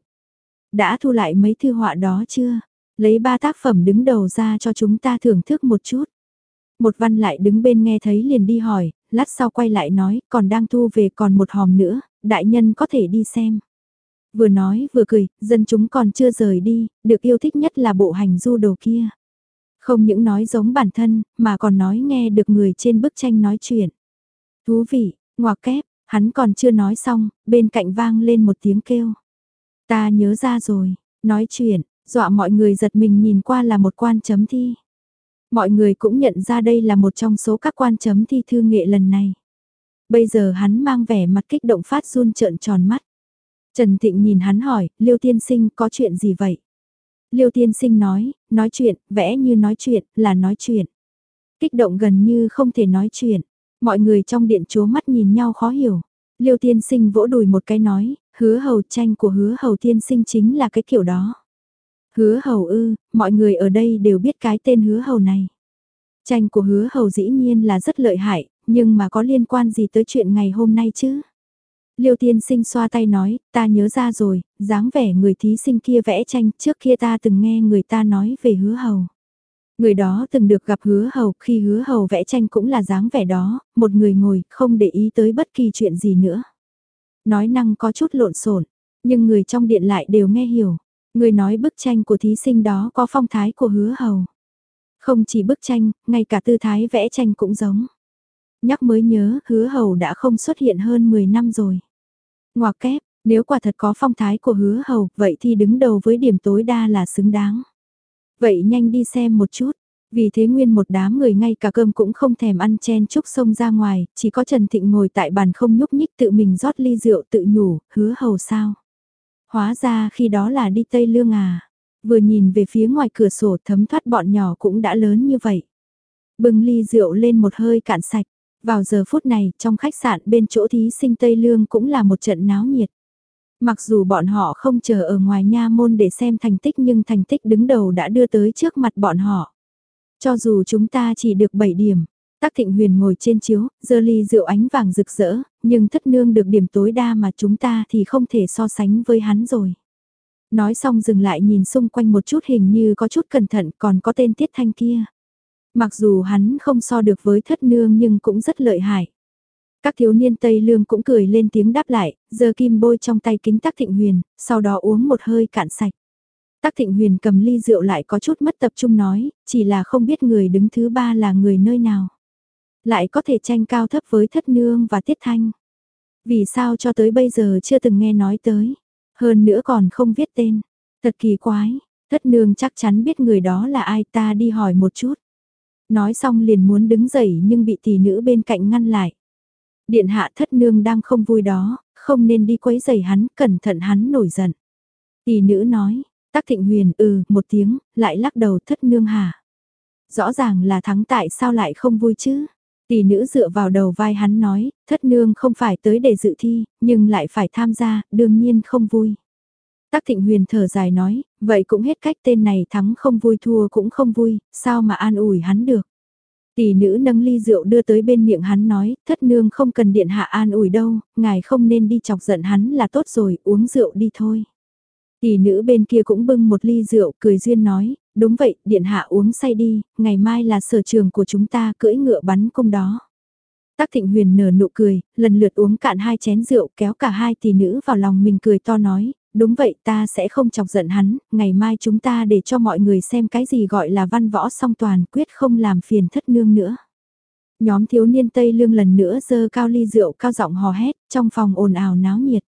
Đã thu lại mấy thư họa đó chưa? Lấy ba tác phẩm đứng đầu ra cho chúng ta thưởng thức một chút. Một văn lại đứng bên nghe thấy liền đi hỏi, lát sau quay lại nói, còn đang thu về còn một hòm nữa, đại nhân có thể đi xem. Vừa nói vừa cười, dân chúng còn chưa rời đi, được yêu thích nhất là bộ hành du đồ kia. Không những nói giống bản thân, mà còn nói nghe được người trên bức tranh nói chuyện. Thú vị, ngoặc kép, hắn còn chưa nói xong, bên cạnh vang lên một tiếng kêu. Ta nhớ ra rồi, nói chuyện, dọa mọi người giật mình nhìn qua là một quan chấm thi. Mọi người cũng nhận ra đây là một trong số các quan chấm thi thư nghệ lần này. Bây giờ hắn mang vẻ mặt kích động phát run trợn tròn mắt. Trần Thịnh nhìn hắn hỏi, Liêu tiên sinh có chuyện gì vậy? Liêu tiên sinh nói, nói chuyện, vẽ như nói chuyện, là nói chuyện. Kích động gần như không thể nói chuyện. Mọi người trong điện chố mắt nhìn nhau khó hiểu. Liêu tiên sinh vỗ đùi một cái nói, hứa hầu tranh của hứa hầu tiên sinh chính là cái kiểu đó. Hứa hầu ư, mọi người ở đây đều biết cái tên hứa hầu này. Tranh của hứa hầu dĩ nhiên là rất lợi hại, nhưng mà có liên quan gì tới chuyện ngày hôm nay chứ? Liêu tiên sinh xoa tay nói, ta nhớ ra rồi, dáng vẻ người thí sinh kia vẽ tranh, trước kia ta từng nghe người ta nói về hứa hầu. Người đó từng được gặp hứa hầu, khi hứa hầu vẽ tranh cũng là dáng vẻ đó, một người ngồi, không để ý tới bất kỳ chuyện gì nữa. Nói năng có chút lộn xộn, nhưng người trong điện lại đều nghe hiểu. Người nói bức tranh của thí sinh đó có phong thái của hứa hầu. Không chỉ bức tranh, ngay cả tư thái vẽ tranh cũng giống. Nhắc mới nhớ, hứa hầu đã không xuất hiện hơn mười năm rồi. Ngoặc kép, nếu quả thật có phong thái của hứa hầu, vậy thì đứng đầu với điểm tối đa là xứng đáng. Vậy nhanh đi xem một chút. Vì thế nguyên một đám người ngay cả cơm cũng không thèm ăn chen chúc xông ra ngoài, chỉ có Trần Thịnh ngồi tại bàn không nhúc nhích tự mình rót ly rượu tự nhủ, hứa hầu sao. Hóa ra khi đó là đi Tây Lương à. Vừa nhìn về phía ngoài cửa sổ thấm thoát bọn nhỏ cũng đã lớn như vậy. Bưng ly rượu lên một hơi cạn sạch. Vào giờ phút này, trong khách sạn bên chỗ thí sinh Tây Lương cũng là một trận náo nhiệt. Mặc dù bọn họ không chờ ở ngoài nha môn để xem thành tích nhưng thành tích đứng đầu đã đưa tới trước mặt bọn họ. Cho dù chúng ta chỉ được bảy điểm, Tắc Thịnh Huyền ngồi trên chiếu, giơ ly rượu ánh vàng rực rỡ, nhưng thất nương được điểm tối đa mà chúng ta thì không thể so sánh với hắn rồi. Nói xong dừng lại nhìn xung quanh một chút hình như có chút cẩn thận còn có tên Tiết Thanh kia. Mặc dù hắn không so được với thất nương nhưng cũng rất lợi hại. Các thiếu niên Tây Lương cũng cười lên tiếng đáp lại, giơ kim bôi trong tay kính Tắc Thịnh Huyền, sau đó uống một hơi cạn sạch. Tắc Thịnh Huyền cầm ly rượu lại có chút mất tập trung nói, chỉ là không biết người đứng thứ ba là người nơi nào. Lại có thể tranh cao thấp với thất nương và Tiết Thanh. Vì sao cho tới bây giờ chưa từng nghe nói tới. Hơn nữa còn không viết tên. Thật kỳ quái, thất nương chắc chắn biết người đó là ai, ta đi hỏi một chút. Nói xong liền muốn đứng dậy nhưng bị tỷ nữ bên cạnh ngăn lại. Điện hạ thất nương đang không vui đó, không nên đi quấy rầy hắn, cẩn thận hắn nổi giận. Tỷ nữ nói, Tắc Thịnh Huyền ừ một tiếng, lại lắc đầu thất nương hả. Rõ ràng là thắng tại sao lại không vui chứ. Tỷ nữ dựa vào đầu vai hắn nói, thất nương không phải tới để dự thi, nhưng lại phải tham gia, đương nhiên không vui. Tắc Thịnh Huyền thở dài nói, vậy cũng hết cách tên này thắng không vui thua cũng không vui, sao mà an ủi hắn được. Tỷ nữ nâng ly rượu đưa tới bên miệng hắn nói, thất nương không cần điện hạ an ủi đâu, ngài không nên đi chọc giận hắn là tốt rồi, uống rượu đi thôi. Tỷ nữ bên kia cũng bưng một ly rượu, cười duyên nói, đúng vậy, điện hạ uống say đi, ngày mai là sở trường của chúng ta cưỡi ngựa bắn cung đó. Tắc Thịnh Huyền nở nụ cười, lần lượt uống cạn hai chén rượu kéo cả hai tỷ nữ vào lòng mình cười to nói, đúng vậy ta sẽ không chọc giận hắn, ngày mai chúng ta để cho mọi người xem cái gì gọi là văn võ song toàn quyết không làm phiền thất nương nữa. Nhóm thiếu niên Tây Lương lần nữa giơ cao ly rượu cao giọng hò hét, trong phòng ồn ào náo nhiệt.